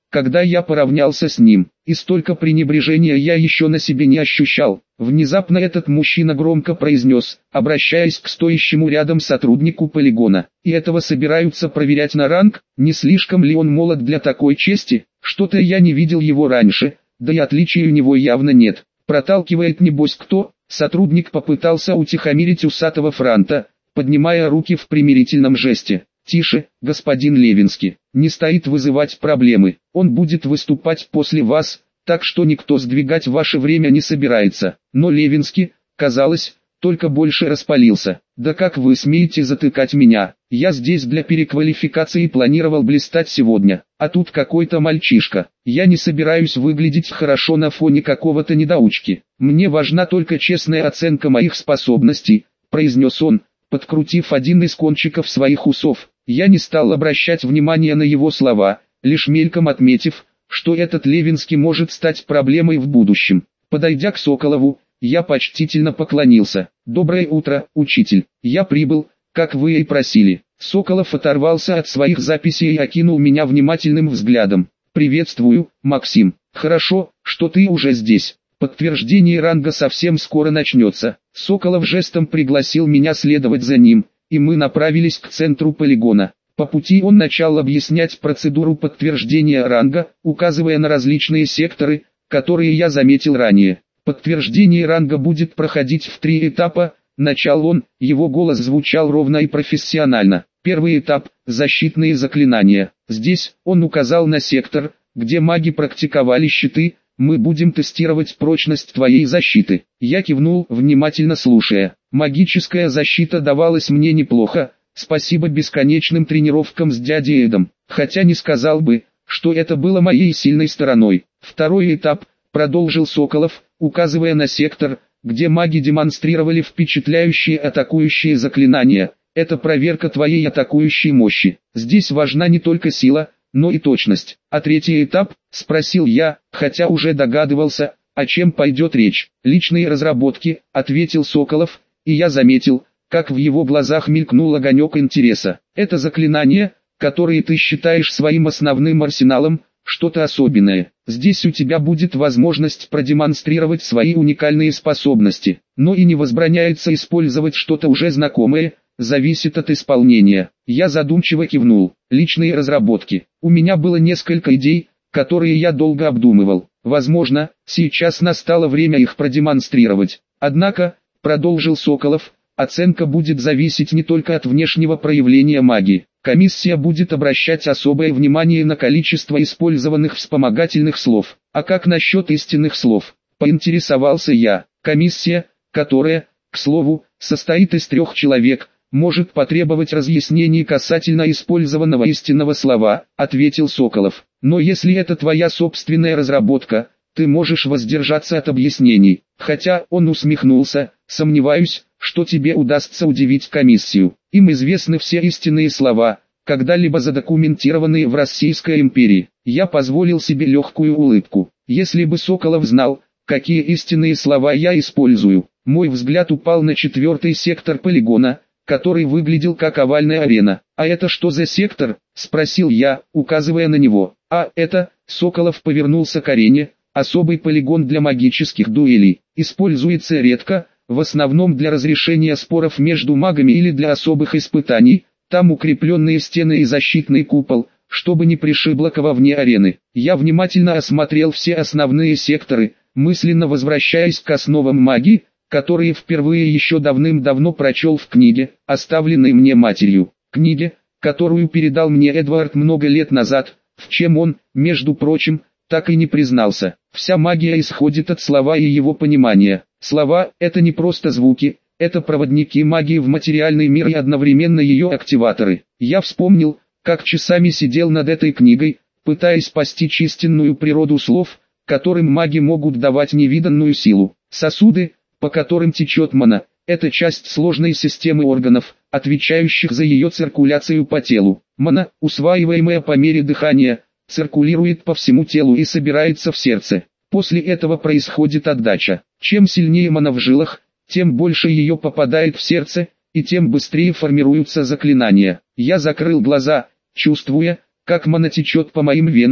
когда я поравнялся с ним, и столько пренебрежения я еще на себе не ощущал. Внезапно этот мужчина громко произнес, обращаясь к стоящему рядом сотруднику полигона: «И этого собираются проверять на ранг? Не слишком ли он молод для такой чести? Что-то я не видел его раньше, да и отличий у него явно нет. Проталкивает небось кто?» Сотрудник попытался утихомирить усатого франта, поднимая руки в примирительном жесте. «Тише, господин Левинский, не стоит вызывать проблемы, он будет выступать после вас, так что никто сдвигать ваше время не собирается». Но Левинский, казалось, только больше распалился. «Да как вы смеете затыкать меня? Я здесь для переквалификации планировал блистать сегодня, а тут какой-то мальчишка. Я не собираюсь выглядеть хорошо на фоне какого-то недоучки. Мне важна только честная оценка моих способностей», произнес он, подкрутив один из кончиков своих усов. Я не стал обращать внимания на его слова, лишь мельком отметив, что этот Левинский может стать проблемой в будущем. Подойдя к Соколову, я почтительно поклонился. «Доброе утро, учитель. Я прибыл, как вы и просили». Соколов оторвался от своих записей и окинул меня внимательным взглядом. «Приветствую, Максим. Хорошо, что ты уже здесь. Подтверждение ранга совсем скоро начнется». Соколов жестом пригласил меня следовать за ним, и мы направились к центру полигона. По пути он начал объяснять процедуру подтверждения ранга, указывая на различные секторы, которые я заметил ранее. «Подтверждение ранга будет проходить в три этапа», — начал он, его голос звучал ровно и профессионально. «Первый этап — защитные заклинания. Здесь он указал на сектор, где маги практиковали щиты. Мы будем тестировать прочность твоей защиты». Я кивнул, внимательно слушая. Магическая защита давалась мне неплохо, спасибо бесконечным тренировкам с дядей Эдом, хотя не сказал бы, что это было моей сильной стороной. Второй этап, продолжил Соколов, указывая на сектор, где маги демонстрировали впечатляющие атакующие заклинания. Это проверка твоей атакующей мощи. Здесь важна не только сила, но и точность. «А третий этап?» – спросил я, хотя уже догадывался, о чем пойдет речь. «Личные разработки», – ответил Соколов, и я заметил, как в его глазах мелькнул огонек интереса. «Это заклинания, которые ты считаешь своим основным арсеналом, что-то особенное. Здесь у тебя будет возможность продемонстрировать свои уникальные способности, но и не возбраняется использовать что-то уже знакомое, зависит от исполнения». Я задумчиво кивнул. «Личные разработки. У меня было несколько идей, которые я долго обдумывал. Возможно, сейчас настало время их продемонстрировать. Однако, продолжил Соколов, оценка будет зависеть не только от внешнего проявления магии. Комиссия будет обращать особое внимание на количество использованных вспомогательных слов. А как насчет истинных слов?» Поинтересовался я. «Комиссия, которая, к слову, состоит из трех человек, может потребовать разъяснений касательно использованного истинного слова», — ответил Соколов. «Но если это твоя собственная разработка, ты можешь воздержаться от объяснений». Хотя он усмехнулся, сомневаюсь, что тебе удастся удивить комиссию. Им известны все истинные слова, когда-либо задокументированные в Российской империи. Я позволил себе легкую улыбку. Если бы Соколов знал, какие истинные слова я использую. Мой взгляд упал на четвертый сектор полигона, который выглядел как овальная арена. «А это что за сектор?» – спросил я, указывая на него. «А это...» – Соколов повернулся к арене, особый полигон для магических дуэлей. Используется редко, в основном для разрешения споров между магами или для особых испытаний. Там укрепленные стены и защитный купол, чтобы не пришибло кого вне арены. Я внимательно осмотрел все основные секторы, мысленно возвращаясь к основам магии, которые впервые еще давным-давно прочел в книге, оставленной мне матерью. Книге, которую передал мне Эдвард много лет назад, в чем он, между прочим, так и не признался. Вся магия исходит от слова и его понимания. Слова – это не просто звуки, это проводники магии в материальный мир и одновременно ее активаторы. Я вспомнил, как часами сидел над этой книгой, пытаясь постичь истинную природу слов, которым маги могут давать невиданную силу. Сосуды, по которым течет мана, это часть сложной системы органов, отвечающих за ее циркуляцию по телу. Мана, усваиваемая по мере дыхания, циркулирует по всему телу и собирается в сердце. После этого происходит отдача. Чем сильнее мана в жилах, тем больше ее попадает в сердце, и тем быстрее формируются заклинания. Я закрыл глаза, чувствуя, как мана течет по моим венам,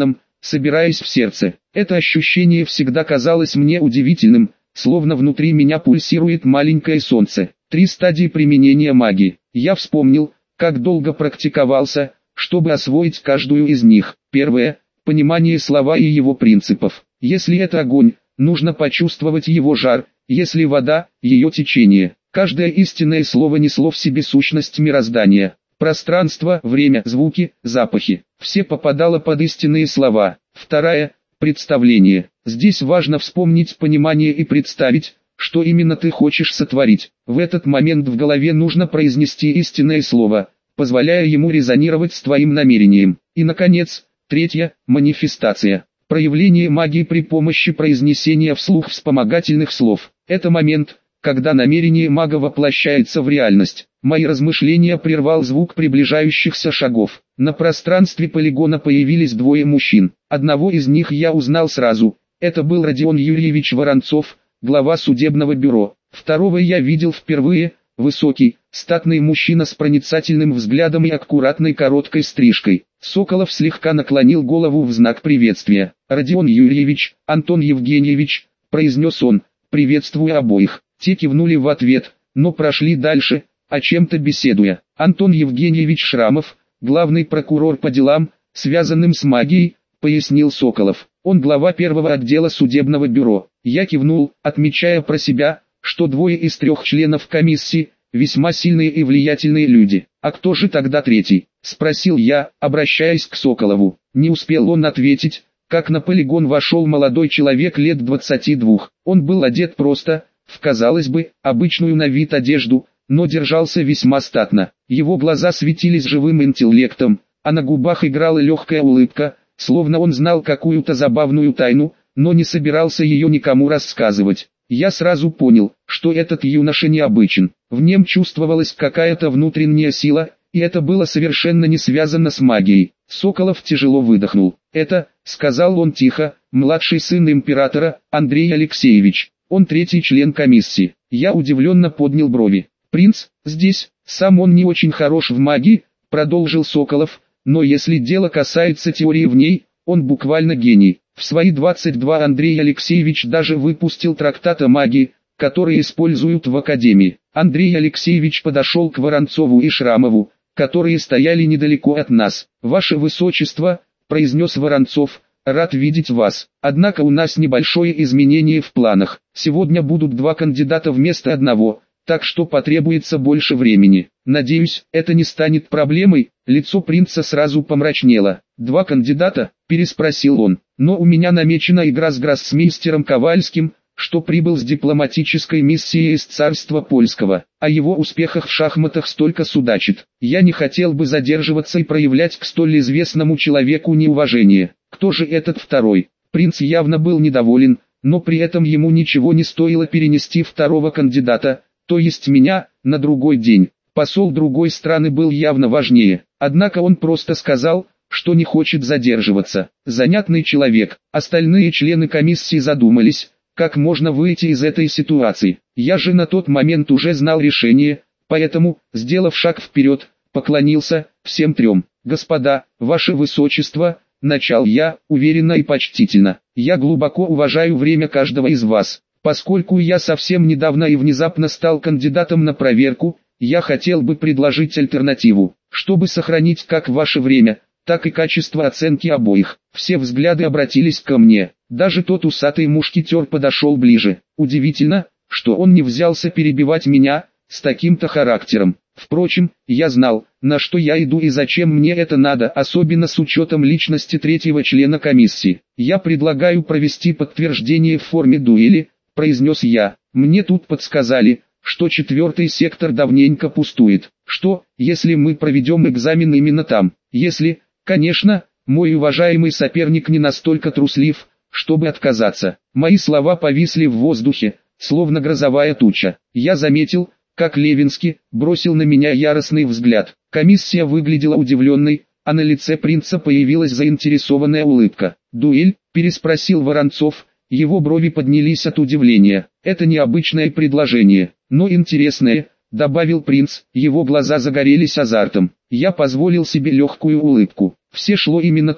собираясь в сердце. Это ощущение всегда казалось мне удивительным, словно внутри меня пульсирует маленькое солнце. Три стадии применения магии. Я вспомнил, как долго практиковался, чтобы освоить каждую из них. Первое – понимание слова и его принципов. Если это огонь, нужно почувствовать его жар, если вода – ее течение. Каждое истинное слово несло в себе сущность мироздания. Пространство, время, звуки, запахи – все попадало под истинные слова. Второе – представление. Здесь важно вспомнить понимание и представить, что именно ты хочешь сотворить. В этот момент в голове нужно произнести истинное слово, позволяя ему резонировать с твоим намерением. И, наконец, третье – манифестация. Проявление магии при помощи произнесения вслух вспомогательных слов. Это момент, когда намерение мага воплощается в реальность. Мои размышления прервал звук приближающихся шагов. На пространстве полигона появились двое мужчин. Одного из них я узнал сразу. Это был Родион Юрьевич Воронцов, глава судебного бюро. Второго я видел впервые. Высокий, статный мужчина с проницательным взглядом и аккуратной короткой стрижкой. Соколов слегка наклонил голову в знак приветствия. «Родион Юрьевич, Антон Евгеньевич», — произнес он, приветствуя обоих. Те кивнули в ответ, но прошли дальше, о чем-то беседуя. «Антон Евгеньевич Шрамов, главный прокурор по делам, связанным с магией», — пояснил Соколов. «Он глава первого отдела судебного бюро». Я кивнул, отмечая про себя, что двое из трех членов комиссии – весьма сильные и влиятельные люди. «А кто же тогда третий?» – спросил я, обращаясь к Соколову. Не успел он ответить, как на полигон вошел молодой человек лет двадцати двух. Он был одет просто, в, казалось бы, обычную на вид одежду, но держался весьма статно. Его глаза светились живым интеллектом, а на губах играла легкая улыбка, словно он знал какую-то забавную тайну, но не собирался ее никому рассказывать. Я сразу понял, что этот юноша необычен. В нем чувствовалась какая-то внутренняя сила, и это было совершенно не связано с магией. Соколов тяжело выдохнул. «Это, — сказал он тихо, — младший сын императора, Андрей Алексеевич. Он третий член комиссии». Я удивленно поднял брови. «Принц, здесь, сам он не очень хорош в магии, — продолжил Соколов, — но если дело касается теории в ней, он буквально гений. В свои двадцать два Андрей Алексеевич даже выпустил трактат о магии, который используют в академии». Андрей Алексеевич подошел к Воронцову и Шрамову, которые стояли недалеко от нас. «Ваше Высочество», — произнес Воронцов, — «рад видеть вас. Однако у нас небольшое изменение в планах. Сегодня будут два кандидата вместо одного, так что потребуется больше времени. Надеюсь, это не станет проблемой». Лицо принца сразу помрачнело. «Два кандидата?» – переспросил он. «Но у меня намечена игра с гроссмейстером Ковальским, что прибыл с дипломатической миссией из царства польского. О его успехах в шахматах столько судачит. Я не хотел бы задерживаться и проявлять к столь известному человеку неуважение. Кто же этот второй?» Принц явно был недоволен, но при этом ему ничего не стоило перенести второго кандидата, то есть меня, на другой день. Посол другой страны был явно важнее, однако он просто сказал, что не хочет задерживаться. Занятный человек. Остальные члены комиссии задумались, как можно выйти из этой ситуации. Я же на тот момент уже знал решение, поэтому, сделав шаг вперед, поклонился всем трем. «Господа, ваше высочество», — начал я, уверенно и почтительно, — «я глубоко уважаю время каждого из вас. Поскольку я совсем недавно и внезапно стал кандидатом на проверку, я хотел бы предложить альтернативу, чтобы сохранить как ваше время, так и качество оценки обоих». Все взгляды обратились ко мне. Даже тот усатый мушкетер подошел ближе. Удивительно, что он не взялся перебивать меня, с таким-то характером. Впрочем, я знал, на что я иду и зачем мне это надо, особенно с учетом личности третьего члена комиссии. «Я предлагаю провести подтверждение в форме дуэли», — произнес я. «Мне тут подсказали, что четвертый сектор давненько пустует. Что, если мы проведем экзамен именно там? Если, конечно, мой уважаемый соперник не настолько труслив, чтобы отказаться». Мои слова повисли в воздухе, словно грозовая туча. Я заметил, как Левинский бросил на меня яростный взгляд. Комиссия выглядела удивленной, а на лице принца появилась заинтересованная улыбка. «Дуэль?» – переспросил Воронцов. Его брови поднялись от удивления. «Это необычное предложение, но интересное», — добавил принц. Его глаза загорелись азартом. Я позволил себе легкую улыбку. Все шло именно так,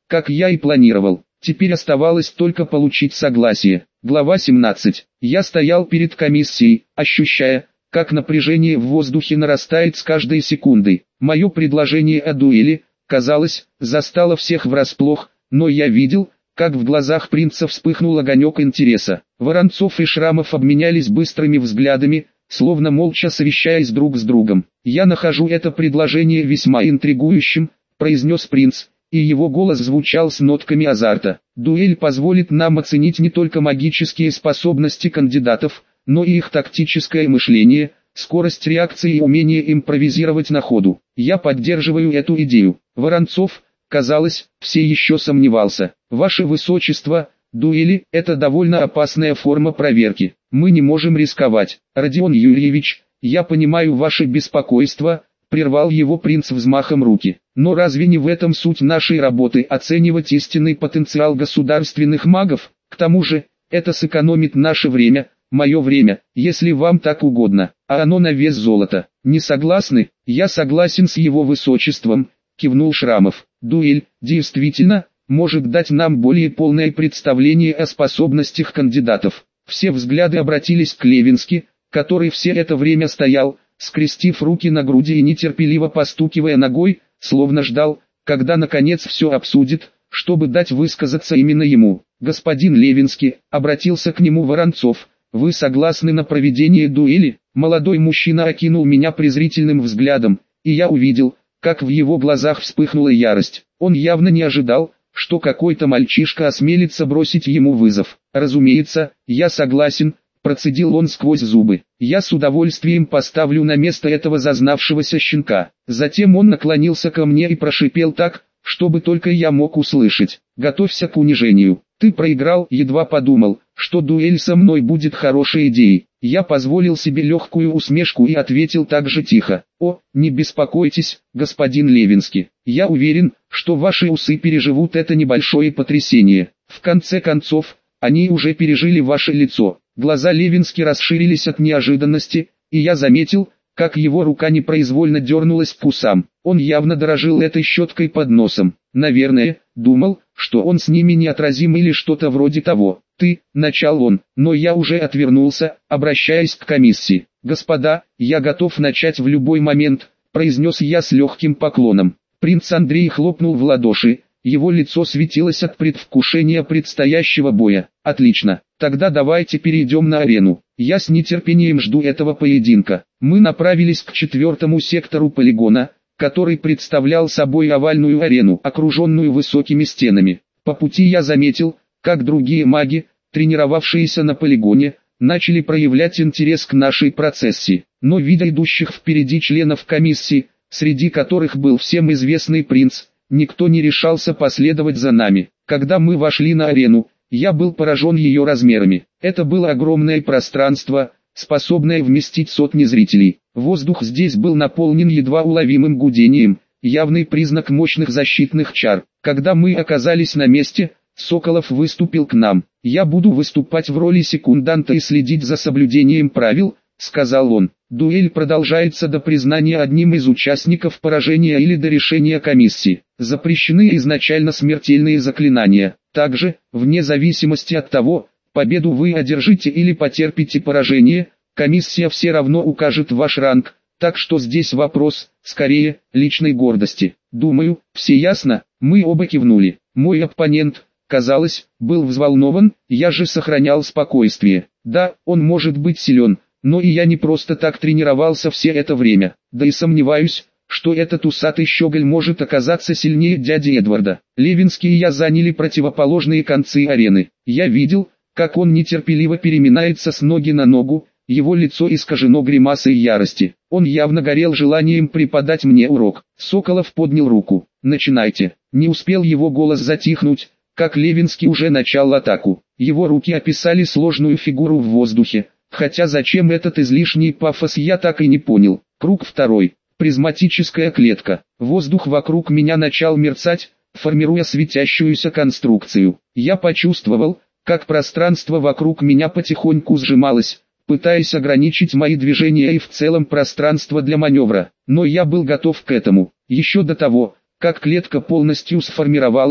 как я и планировал. Теперь оставалось только получить согласие. Глава семнадцать. Я стоял перед комиссией, ощущая, как напряжение в воздухе нарастает с каждой секундой. Мое предложение о дуэли, казалось, застало всех врасплох, но я видел, как в глазах принца вспыхнул огонек интереса. Воронцов и Шрамов обменялись быстрыми взглядами, словно молча совещаясь друг с другом. «Я нахожу это предложение весьма интригующим», — произнес принц, и его голос звучал с нотками азарта. «Дуэль позволит нам оценить не только магические способности кандидатов, но и их тактическое мышление, скорость реакции и умение импровизировать на ходу. Я поддерживаю эту идею». Воронцов, казалось, все еще сомневался. «Ваше Высочество, дуэли – это довольно опасная форма проверки. Мы не можем рисковать. Родион Юрьевич, я понимаю ваше беспокойство», – прервал его принц взмахом руки. «Но разве не в этом суть нашей работы – оценивать истинный потенциал государственных магов? К тому же, это сэкономит наше время, мое время, если вам так угодно, а оно на вес золота. Не согласны?» «Я согласен с его высочеством», – кивнул Шрамов. «Дуэль, действительно, может дать нам более полное представление о способностях кандидатов». Все взгляды обратились к Левински, который все это время стоял, скрестив руки на груди и нетерпеливо постукивая ногой, словно ждал, когда наконец все обсудит, чтобы дать высказаться именно ему. «Господин Левински», — обратился к нему Воронцов, — «вы согласны на проведение дуэли?» Молодой мужчина окинул меня презрительным взглядом, и я увидел, как в его глазах вспыхнула ярость. Он явно не ожидал, что какой-то мальчишка осмелится бросить ему вызов. «Разумеется, я согласен», — процедил он сквозь зубы. «Я с удовольствием поставлю на место этого зазнавшегося щенка». Затем он наклонился ко мне и прошипел так, чтобы только я мог услышать: «Готовься к унижению. Ты проиграл». Едва подумал, что дуэль со мной будет хорошей идеей. Я позволил себе легкую усмешку и ответил так же тихо: «О, не беспокойтесь, господин Левински. Я уверен, что ваши усы переживут это небольшое потрясение. В конце концов, они уже пережили ваше лицо». Глаза Левински расширились от неожиданности, и я заметил, как его рука непроизвольно дернулась к усам. Он явно дорожил этой щеткой под носом. Наверное, думал, что он с ними неотразим или что-то вроде того. «Ты», — начал он, но я уже отвернулся, обращаясь к комиссии. «Господа, я готов начать в любой момент», — произнес я с легким поклоном. Принц Андрей хлопнул в ладоши, его лицо светилось от предвкушения предстоящего боя. «Отлично, тогда давайте перейдем на арену. Я с нетерпением жду этого поединка». Мы направились к четвертому сектору полигона, который представлял собой овальную арену, окруженную высокими стенами. По пути я заметил, как другие маги, тренировавшиеся на полигоне, начали проявлять интерес к нашей процессии. Но видя идущих впереди членов комиссии, среди которых был всем известный принц, никто не решался последовать за нами. Когда мы вошли на арену, я был поражен ее размерами. Это было огромное пространство, способное вместить сотни зрителей. Воздух здесь был наполнен едва уловимым гудением, явный признак мощных защитных чар. Когда мы оказались на месте, Соколов выступил к нам. «Я буду выступать в роли секунданта и следить за соблюдением правил», — сказал он. «Дуэль продолжается до признания одним из участников поражения или до решения комиссии. Запрещены изначально смертельные заклинания. Также, вне зависимости от того, победу вы одержите или потерпите поражение, комиссия все равно укажет ваш ранг, так что здесь вопрос, скорее, личной гордости». «Думаю, все ясно?» Мы оба кивнули. Мой оппонент, казалось, был взволнован, я же сохранял спокойствие. Да, он может быть силен, но и я не просто так тренировался все это время. Да и сомневаюсь, что этот усатый щеголь может оказаться сильнее дяди Эдварда. Левински и я заняли противоположные концы арены. Я видел, как он нетерпеливо переминается с ноги на ногу, его лицо искажено гримасой ярости. Он явно горел желанием преподать мне урок. Соколов поднял руку. «Начинайте». Не успел его голос затихнуть, как Левински уже начал атаку. Его руки описали сложную фигуру в воздухе, хотя зачем этот излишний пафос я так и не понял. Круг второй. Призматическая клетка. Воздух вокруг меня начал мерцать, формируя светящуюся конструкцию. Я почувствовал, как пространство вокруг меня потихоньку сжималось, пытаясь ограничить мои движения и в целом пространство для маневра. Но я был готов к этому. Еще до того, как клетка полностью сформировалась,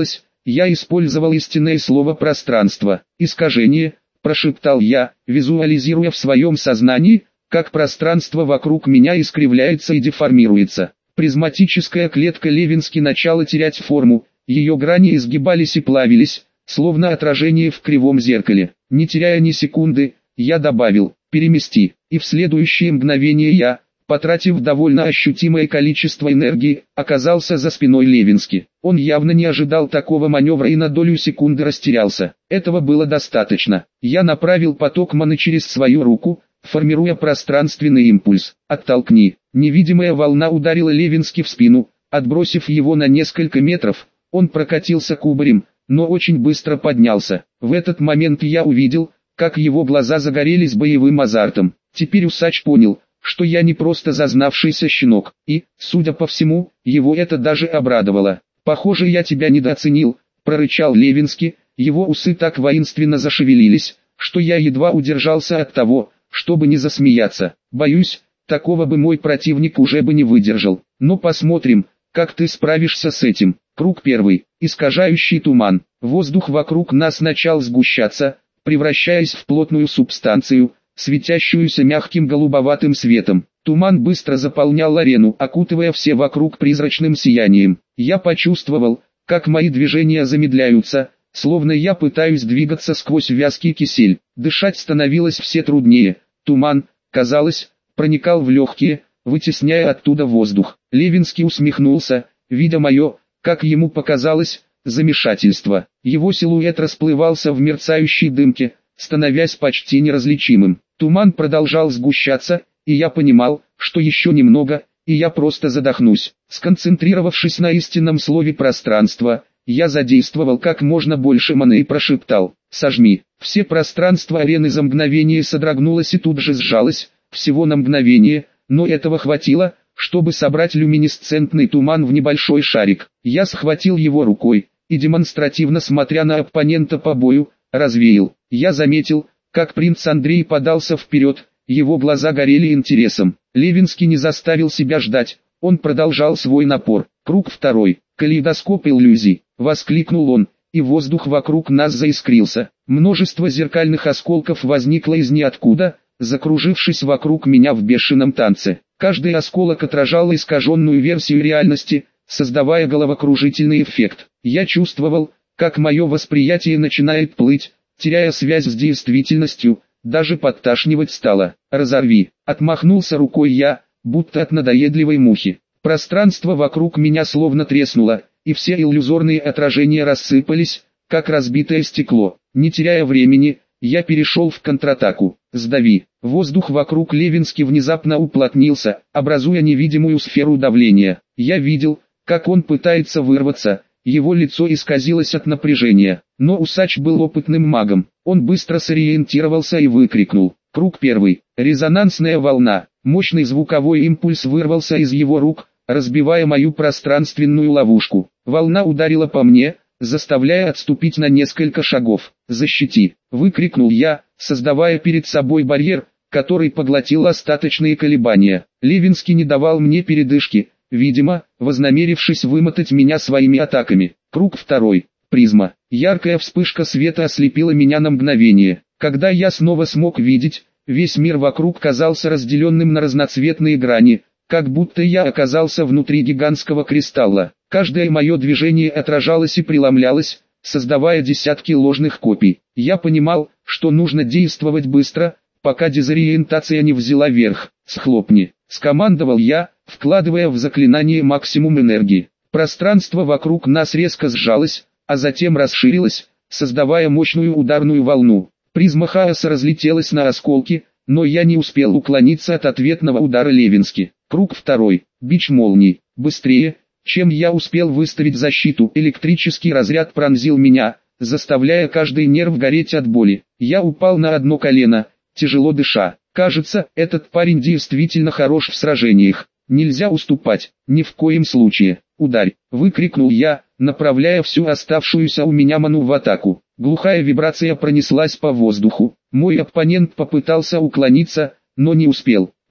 Я использовал истинное слово «пространство». «Искажение», прошептал я, визуализируя в своем сознании, как пространство вокруг меня искривляется и деформируется. Призматическая клетка Левински начала терять форму, ее грани изгибались и плавились, словно отражение в кривом зеркале. Не теряя ни секунды, я добавил «перемести», и в следующее мгновение я, потратив довольно ощутимое количество энергии, оказался за спиной Левински. Он явно не ожидал такого маневра и на долю секунды растерялся. Этого было достаточно. Я направил поток маны через свою руку, формируя пространственный импульс. «Оттолкни». Невидимая волна ударила Левински в спину, отбросив его на несколько метров. Он прокатился кубарем, но очень быстро поднялся. В этот момент я увидел, как его глаза загорелись боевым азартом. Теперь усач понял, что я не просто зазнавшийся щенок, и, судя по всему, его это даже обрадовало. «Похоже, я тебя недооценил», — прорычал Левински, его усы так воинственно зашевелились, что я едва удержался от того, чтобы не засмеяться. «Боюсь, такого бы мой противник уже бы не выдержал. Но посмотрим, как ты справишься с этим». Круг первый. Искажающий туман. Воздух вокруг нас начал сгущаться, превращаясь в плотную субстанцию, светящуюся мягким голубоватым светом. Туман быстро заполнял арену, окутывая все вокруг призрачным сиянием. Я почувствовал, как мои движения замедляются, словно я пытаюсь двигаться сквозь вязкий кисель. Дышать становилось все труднее. Туман, казалось, проникал в легкие, вытесняя оттуда воздух. Левински усмехнулся, видя мое, как ему показалось, замешательство. Его силуэт расплывался в мерцающей дымке, становясь почти неразличимым. Туман продолжал сгущаться, и я понимал, что еще немного, и я просто задохнусь. Сконцентрировавшись на истинном слове пространства, я задействовал как можно больше маны и прошептал «сожми». Все пространство арены за мгновение содрогнулось и тут же сжалось, всего на мгновение, но этого хватило, чтобы собрать люминесцентный туман в небольшой шарик. Я схватил его рукой, и демонстративно смотря на оппонента по бою, развеял. Я заметил, как принц Андрей подался вперед, его глаза горели интересом. Левински не заставил себя ждать, он продолжал свой напор. Круг второй. «Калейдоскоп иллюзий», — воскликнул он, и воздух вокруг нас заискрился. Множество зеркальных осколков возникло из ниоткуда, закружившись вокруг меня в бешеном танце. Каждый осколок отражал искаженную версию реальности, создавая головокружительный эффект. Я чувствовал, как мое восприятие начинает плыть, теряя связь с действительностью, даже подташнивать стало. «Разорви», — отмахнулся рукой я, будто от надоедливой мухи. Пространство вокруг меня словно треснуло, и все иллюзорные отражения рассыпались, как разбитое стекло. Не теряя времени, я перешел в контратаку. «Сдави». Воздух вокруг Левински внезапно уплотнился, образуя невидимую сферу давления. Я видел, как он пытается вырваться, его лицо исказилось от напряжения. Но усач был опытным магом, он быстро сориентировался и выкрикнул. Круг первый. Резонансная волна. Мощный звуковой импульс вырвался из его рук, разбивая мою пространственную ловушку. Волна ударила по мне, заставляя отступить на несколько шагов. «Защити!» — выкрикнул я, создавая перед собой барьер, который поглотил остаточные колебания. Левински не давал мне передышки, видимо, вознамерившись вымотать меня своими атаками. Круг второй. Призма. Яркая вспышка света ослепила меня на мгновение. Когда я снова смог видеть, весь мир вокруг казался разделенным на разноцветные грани, как будто я оказался внутри гигантского кристалла. Каждое мое движение отражалось и преломлялось, создавая десятки ложных копий. Я понимал, что нужно действовать быстро, пока дезориентация не взяла верх. «Схлопни», — скомандовал я, вкладывая в заклинание максимум энергии. Пространство вокруг нас резко сжалось, а затем расширилось, создавая мощную ударную волну. Призма хаоса разлетелась на осколки, но я не успел уклониться от ответного удара Левински. Круг второй. Бич молний. Быстрее, чем я успел выставить защиту, электрический разряд пронзил меня, заставляя каждый нерв гореть от боли. Я упал на одно колено, тяжело дыша. Кажется, этот парень действительно хорош в сражениях. Нельзя уступать, ни в коем случае. «Ударь!» — выкрикнул я, направляя всю оставшуюся у меня ману в атаку. Глухая вибрация пронеслась по воздуху. Мой оппонент попытался уклониться, но не успел.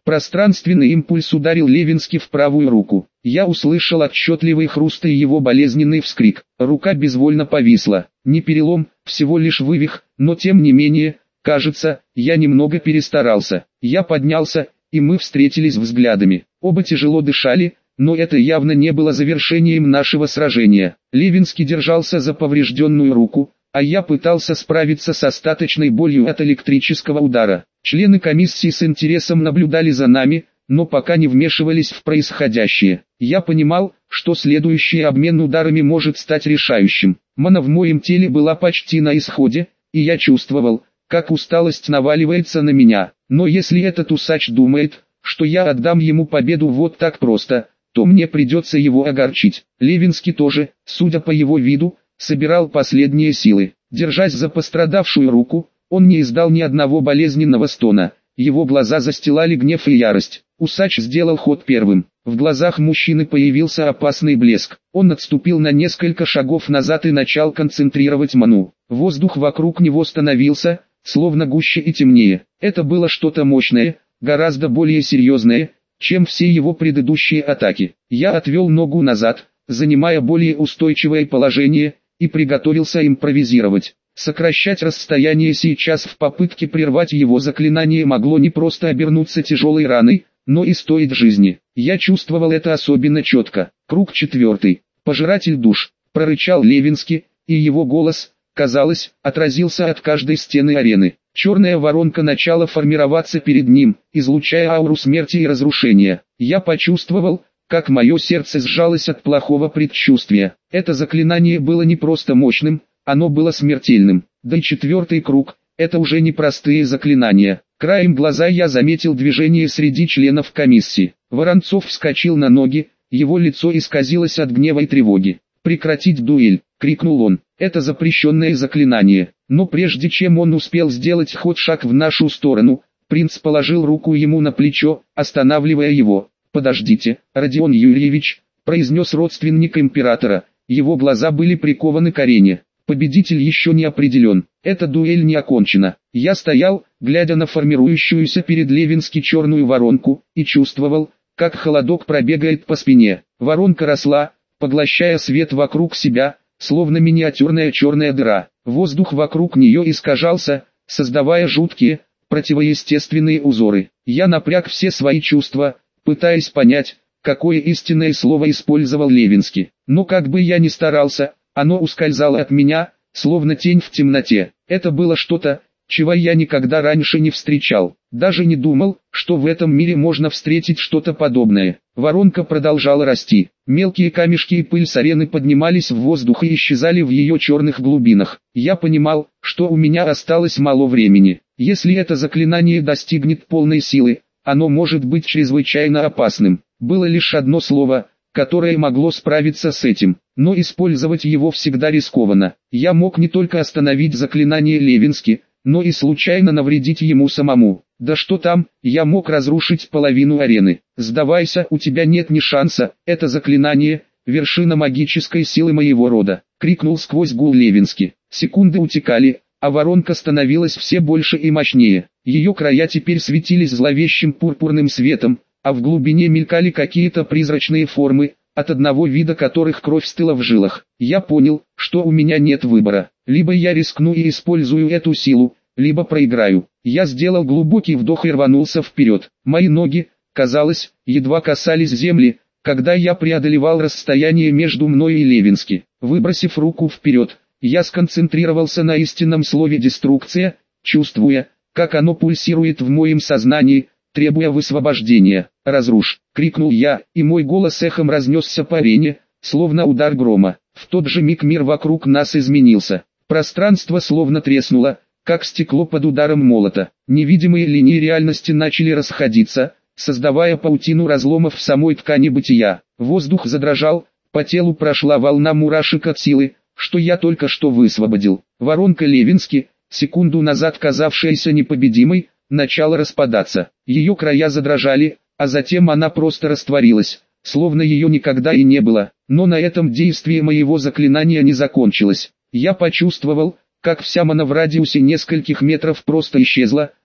Пространственный импульс ударил Левински в правую руку. Я услышал отчетливый хруст и его болезненный вскрик. Рука безвольно повисла. Не перелом, всего лишь вывих, но тем не менее, кажется, я немного перестарался. Я поднялся, и мы встретились взглядами. Оба тяжело дышали, но это явно не было завершением нашего сражения. Левинский держался за поврежденную руку, а я пытался справиться с остаточной болью от электрического удара. Члены комиссии с интересом наблюдали за нами, но пока не вмешивались в происходящее. Я понимал, что следующий обмен ударами может стать решающим. Мана в моем теле была почти на исходе, и я чувствовал, как усталость наваливается на меня. Но если этот усач думает, что я отдам ему победу вот так просто, то мне придется его огорчить. Левинский тоже, судя по его виду, собирал последние силы. Держась за пострадавшую руку, он не издал ни одного болезненного стона. Его глаза застилали гнев и ярость. Усач сделал ход первым. В глазах мужчины появился опасный блеск. Он отступил на несколько шагов назад и начал концентрировать ману. Воздух вокруг него становился, словно гуще и темнее. Это было что-то мощное, гораздо более серьезное, чем все его предыдущие атаки. Я отвел ногу назад, занимая более устойчивое положение, и приготовился импровизировать. Сокращать расстояние сейчас в попытке прервать его заклинание могло не просто обернуться тяжелой раной, но и стоить жизни. Я чувствовал это особенно четко. Круг четвертый. «Пожиратель душ», — прорычал Левинский, и его голос, казалось, отразился от каждой стены арены. Черная воронка начала формироваться перед ним, излучая ауру смерти и разрушения. Я почувствовал, как мое сердце сжалось от плохого предчувствия. Это заклинание было не просто мощным, оно было смертельным. Да и четвертый круг — это уже не простые заклинания. Краем глаза я заметил движение среди членов комиссии. Воронцов вскочил на ноги, его лицо исказилось от гнева и тревоги. «Прекратить дуэль!» — крикнул он. «Это запрещенное заклинание». Но прежде чем он успел сделать ход шаг в нашу сторону, принц положил руку ему на плечо, останавливая его. «Подождите, Родион Юрьевич», — произнес родственник императора. Его глаза были прикованы к арене. Победитель еще не определен. Эта дуэль не окончена. Я стоял, глядя на формирующуюся перед Левински черную воронку, и чувствовал, как холодок пробегает по спине. Воронка росла, поглощая свет вокруг себя, словно миниатюрная черная дыра. Воздух вокруг нее искажался, создавая жуткие, противоестественные узоры. Я напряг все свои чувства, пытаясь понять, какое истинное слово использовал Левинский. Но как бы я ни старался, оно ускользало от меня, словно тень в темноте. Это было что-то, чего я никогда раньше не встречал. Даже не думал, что в этом мире можно встретить что-то подобное. Воронка продолжала расти. Мелкие камешки и пыль с арены поднимались в воздух и исчезали в ее черных глубинах. Я понимал, что у меня осталось мало времени. Если это заклинание достигнет полной силы, оно может быть чрезвычайно опасным. Было лишь одно слово, которое могло справиться с этим, но использовать его всегда рискованно. Я мог не только остановить заклинание Левински, но и случайно навредить ему самому. Да что там, я мог разрушить половину арены. «Сдавайся, у тебя нет ни шанса, это заклинание — вершина магической силы моего рода», — крикнул сквозь гул Левински. Секунды утекали, а воронка становилась все больше и мощнее. Ее края теперь светились зловещим пурпурным светом, а в глубине мелькали какие-то призрачные формы, от одного вида которых кровь стыла в жилах. Я понял, что у меня нет выбора. Либо я рискну и использую эту силу, либо проиграю. Я сделал глубокий вдох и рванулся вперед. Мои ноги, казалось, едва касались земли, когда я преодолевал расстояние между мной и Левински. Выбросив руку вперед, я сконцентрировался на истинном слове «деструкция», чувствуя, как оно пульсирует в моем сознании, требуя высвобождения. «Разрушь!» — крикнул я, и мой голос эхом разнесся по арене, словно удар грома. В тот же миг мир вокруг нас изменился. Пространство словно треснуло, как стекло под ударом молота. Невидимые линии реальности начали расходиться, создавая паутину разломов в самой ткани бытия. Воздух задрожал, по телу прошла волна мурашек от силы, что я только что высвободил. Воронка Левински, секунду назад казавшаяся непобедимой, начала распадаться. Ее края задрожали, а затем она просто растворилась, словно ее никогда и не было. Но на этом действие моего заклинания не закончилось. Я почувствовал, как вся мана в радиусе нескольких метров просто исчезла,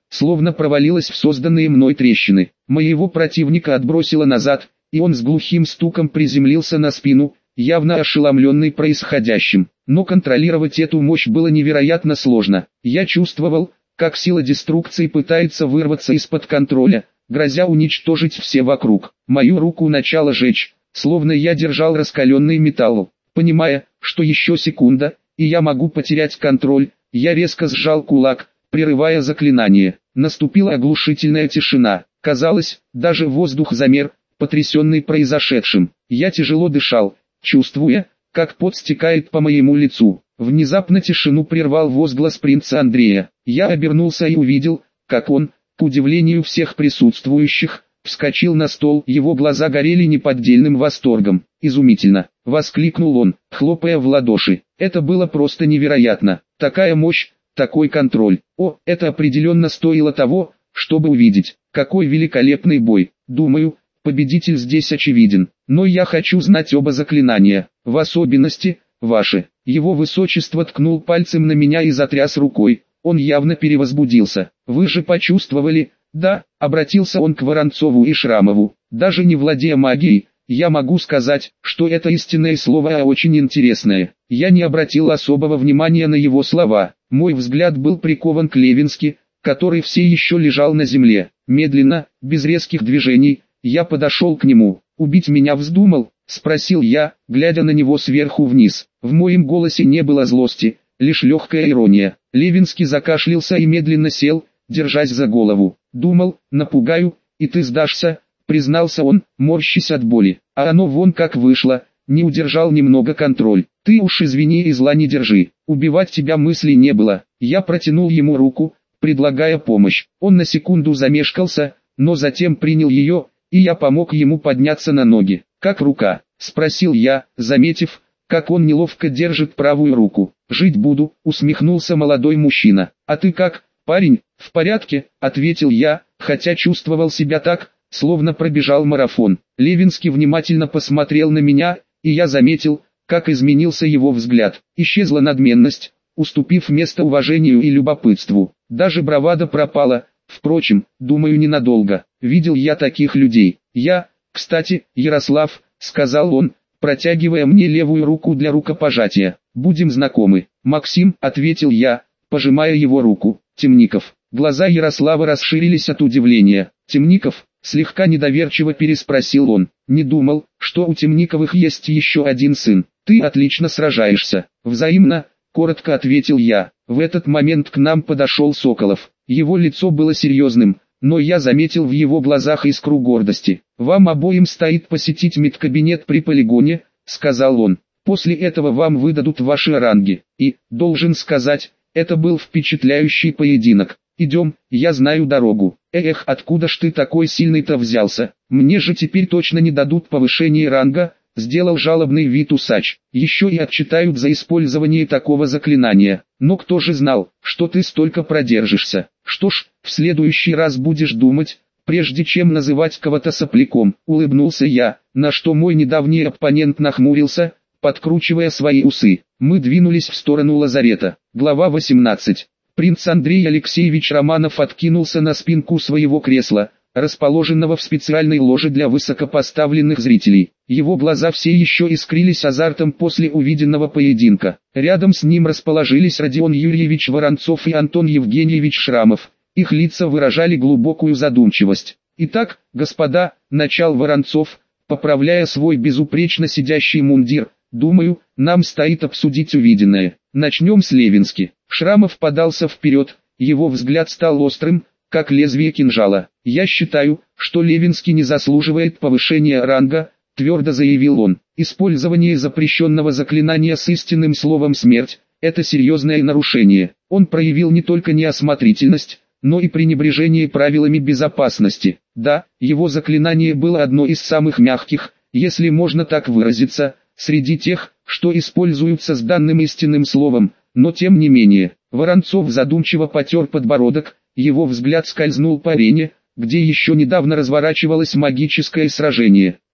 словно провалилась в созданные мной трещины. Моего противника отбросило назад, и он с глухим стуком приземлился на спину, явно ошеломленный происходящим. Но контролировать эту мощь было невероятно сложно. Я чувствовал, как сила деструкции пытается вырваться из-под контроля, грозя уничтожить все вокруг. Мою руку начало жечь, словно я держал раскаленный металл. Понимая, что еще секунда, и я могу потерять контроль, я резко сжал кулак, прерывая заклинание. Наступила оглушительная тишина. Казалось, даже воздух замер, потрясенный произошедшим. Я тяжело дышал, чувствуя, как пот стекает по моему лицу. Внезапно тишину прервал возглас принца Андрея. Я обернулся и увидел, как он, к удивлению всех присутствующих, вскочил на стол. Его глаза горели неподдельным восторгом. «Изумительно!» — воскликнул он, хлопая в ладоши. «Это было просто невероятно! Такая мощь, такой контроль! О, это определенно стоило того, чтобы увидеть! Какой великолепный бой! Думаю, победитель здесь очевиден, но я хочу знать оба заклинания, в особенности, ваши». Его высочество ткнул пальцем на меня и затряс рукой, он явно перевозбудился. «Вы же почувствовали?» «Да», — обратился он к Воронцову и Шрамову, «даже не владея магией, я могу сказать, что это истинное слово, а очень интересное». Я не обратил особого внимания на его слова, мой взгляд был прикован к Левински, который все еще лежал на земле. Медленно, без резких движений, я подошел к нему. «Убить меня вздумал?» — спросил я, глядя на него сверху вниз. В моем голосе не было злости, лишь легкая ирония. Левинский закашлялся и медленно сел, держась за голову. «Думал, напугаю, и ты сдашься», — признался он, морщась от боли. «А оно вон как вышло, не удержал немного контроль. Ты уж извини и зла не держи, убивать тебя мысли не было». Я протянул ему руку, предлагая помощь. Он на секунду замешкался, но затем принял ее, и я помог ему подняться на ноги. «Как рука?» — спросил я, заметив, как он неловко держит правую руку. «Жить буду», — усмехнулся молодой мужчина. «А ты как, парень?» «В порядке», — ответил я, хотя чувствовал себя так, словно пробежал марафон. Левинский внимательно посмотрел на меня, и я заметил, как изменился его взгляд. Исчезла надменность, уступив место уважению и любопытству. Даже бравада пропала, впрочем, думаю, ненадолго. Видел я таких людей. «Я, кстати, Ярослав», — сказал он, протягивая мне левую руку для рукопожатия. «Будем знакомы». «Максим», — ответил я, пожимая его руку. «Темников». Глаза Ярослава расширились от удивления. «Темников?» — слегка недоверчиво переспросил он. «Не думал, что у Темниковых есть еще один сын. Ты отлично сражаешься». «Взаимно», — коротко ответил я. В этот момент к нам подошел Соколов. Его лицо было серьезным, но я заметил в его глазах искру гордости. «Вам обоим стоит посетить медкабинет при полигоне», — сказал он. «После этого вам выдадут ваши ранги. И, должен сказать, это был впечатляющий поединок. Идем, я знаю дорогу». «Эх, откуда ж ты такой сильный-то взялся? Мне же теперь точно не дадут повышение ранга», — сделал жалобный вид усач. «Еще и отчитают за использование такого заклинания. Но кто же знал, что ты столько продержишься? Что ж, в следующий раз будешь думать, прежде чем называть кого-то сопляком», — улыбнулся я, на что мой недавний оппонент нахмурился, подкручивая свои усы. Мы двинулись в сторону лазарета. Глава восемнадцать. Принц Андрей Алексеевич Романов откинулся на спинку своего кресла, расположенного в специальной ложе для высокопоставленных зрителей. Его глаза все еще искрились азартом после увиденного поединка. Рядом с ним расположились Родион Юрьевич Воронцов и Антон Евгеньевич Шрамов. Их лица выражали глубокую задумчивость. «Итак, господа», — начал Воронцов, поправляя свой безупречно сидящий мундир, «думаю, нам стоит обсудить увиденное. Начнем с Левински». Шрамов подался вперед, его взгляд стал острым, как лезвие кинжала. «Я считаю, что Левинский не заслуживает повышения ранга», — твердо заявил он. «Использование запрещенного заклинания с истинным словом «смерть» — это серьезное нарушение. Он проявил не только неосмотрительность, но и пренебрежение правилами безопасности. Да, его заклинание было одно из самых мягких, если можно так выразиться, среди тех, что используются с данным истинным словом, но тем не менее». Воронцов задумчиво потер подбородок, его взгляд скользнул по арене, где еще недавно разворачивалось магическое сражение.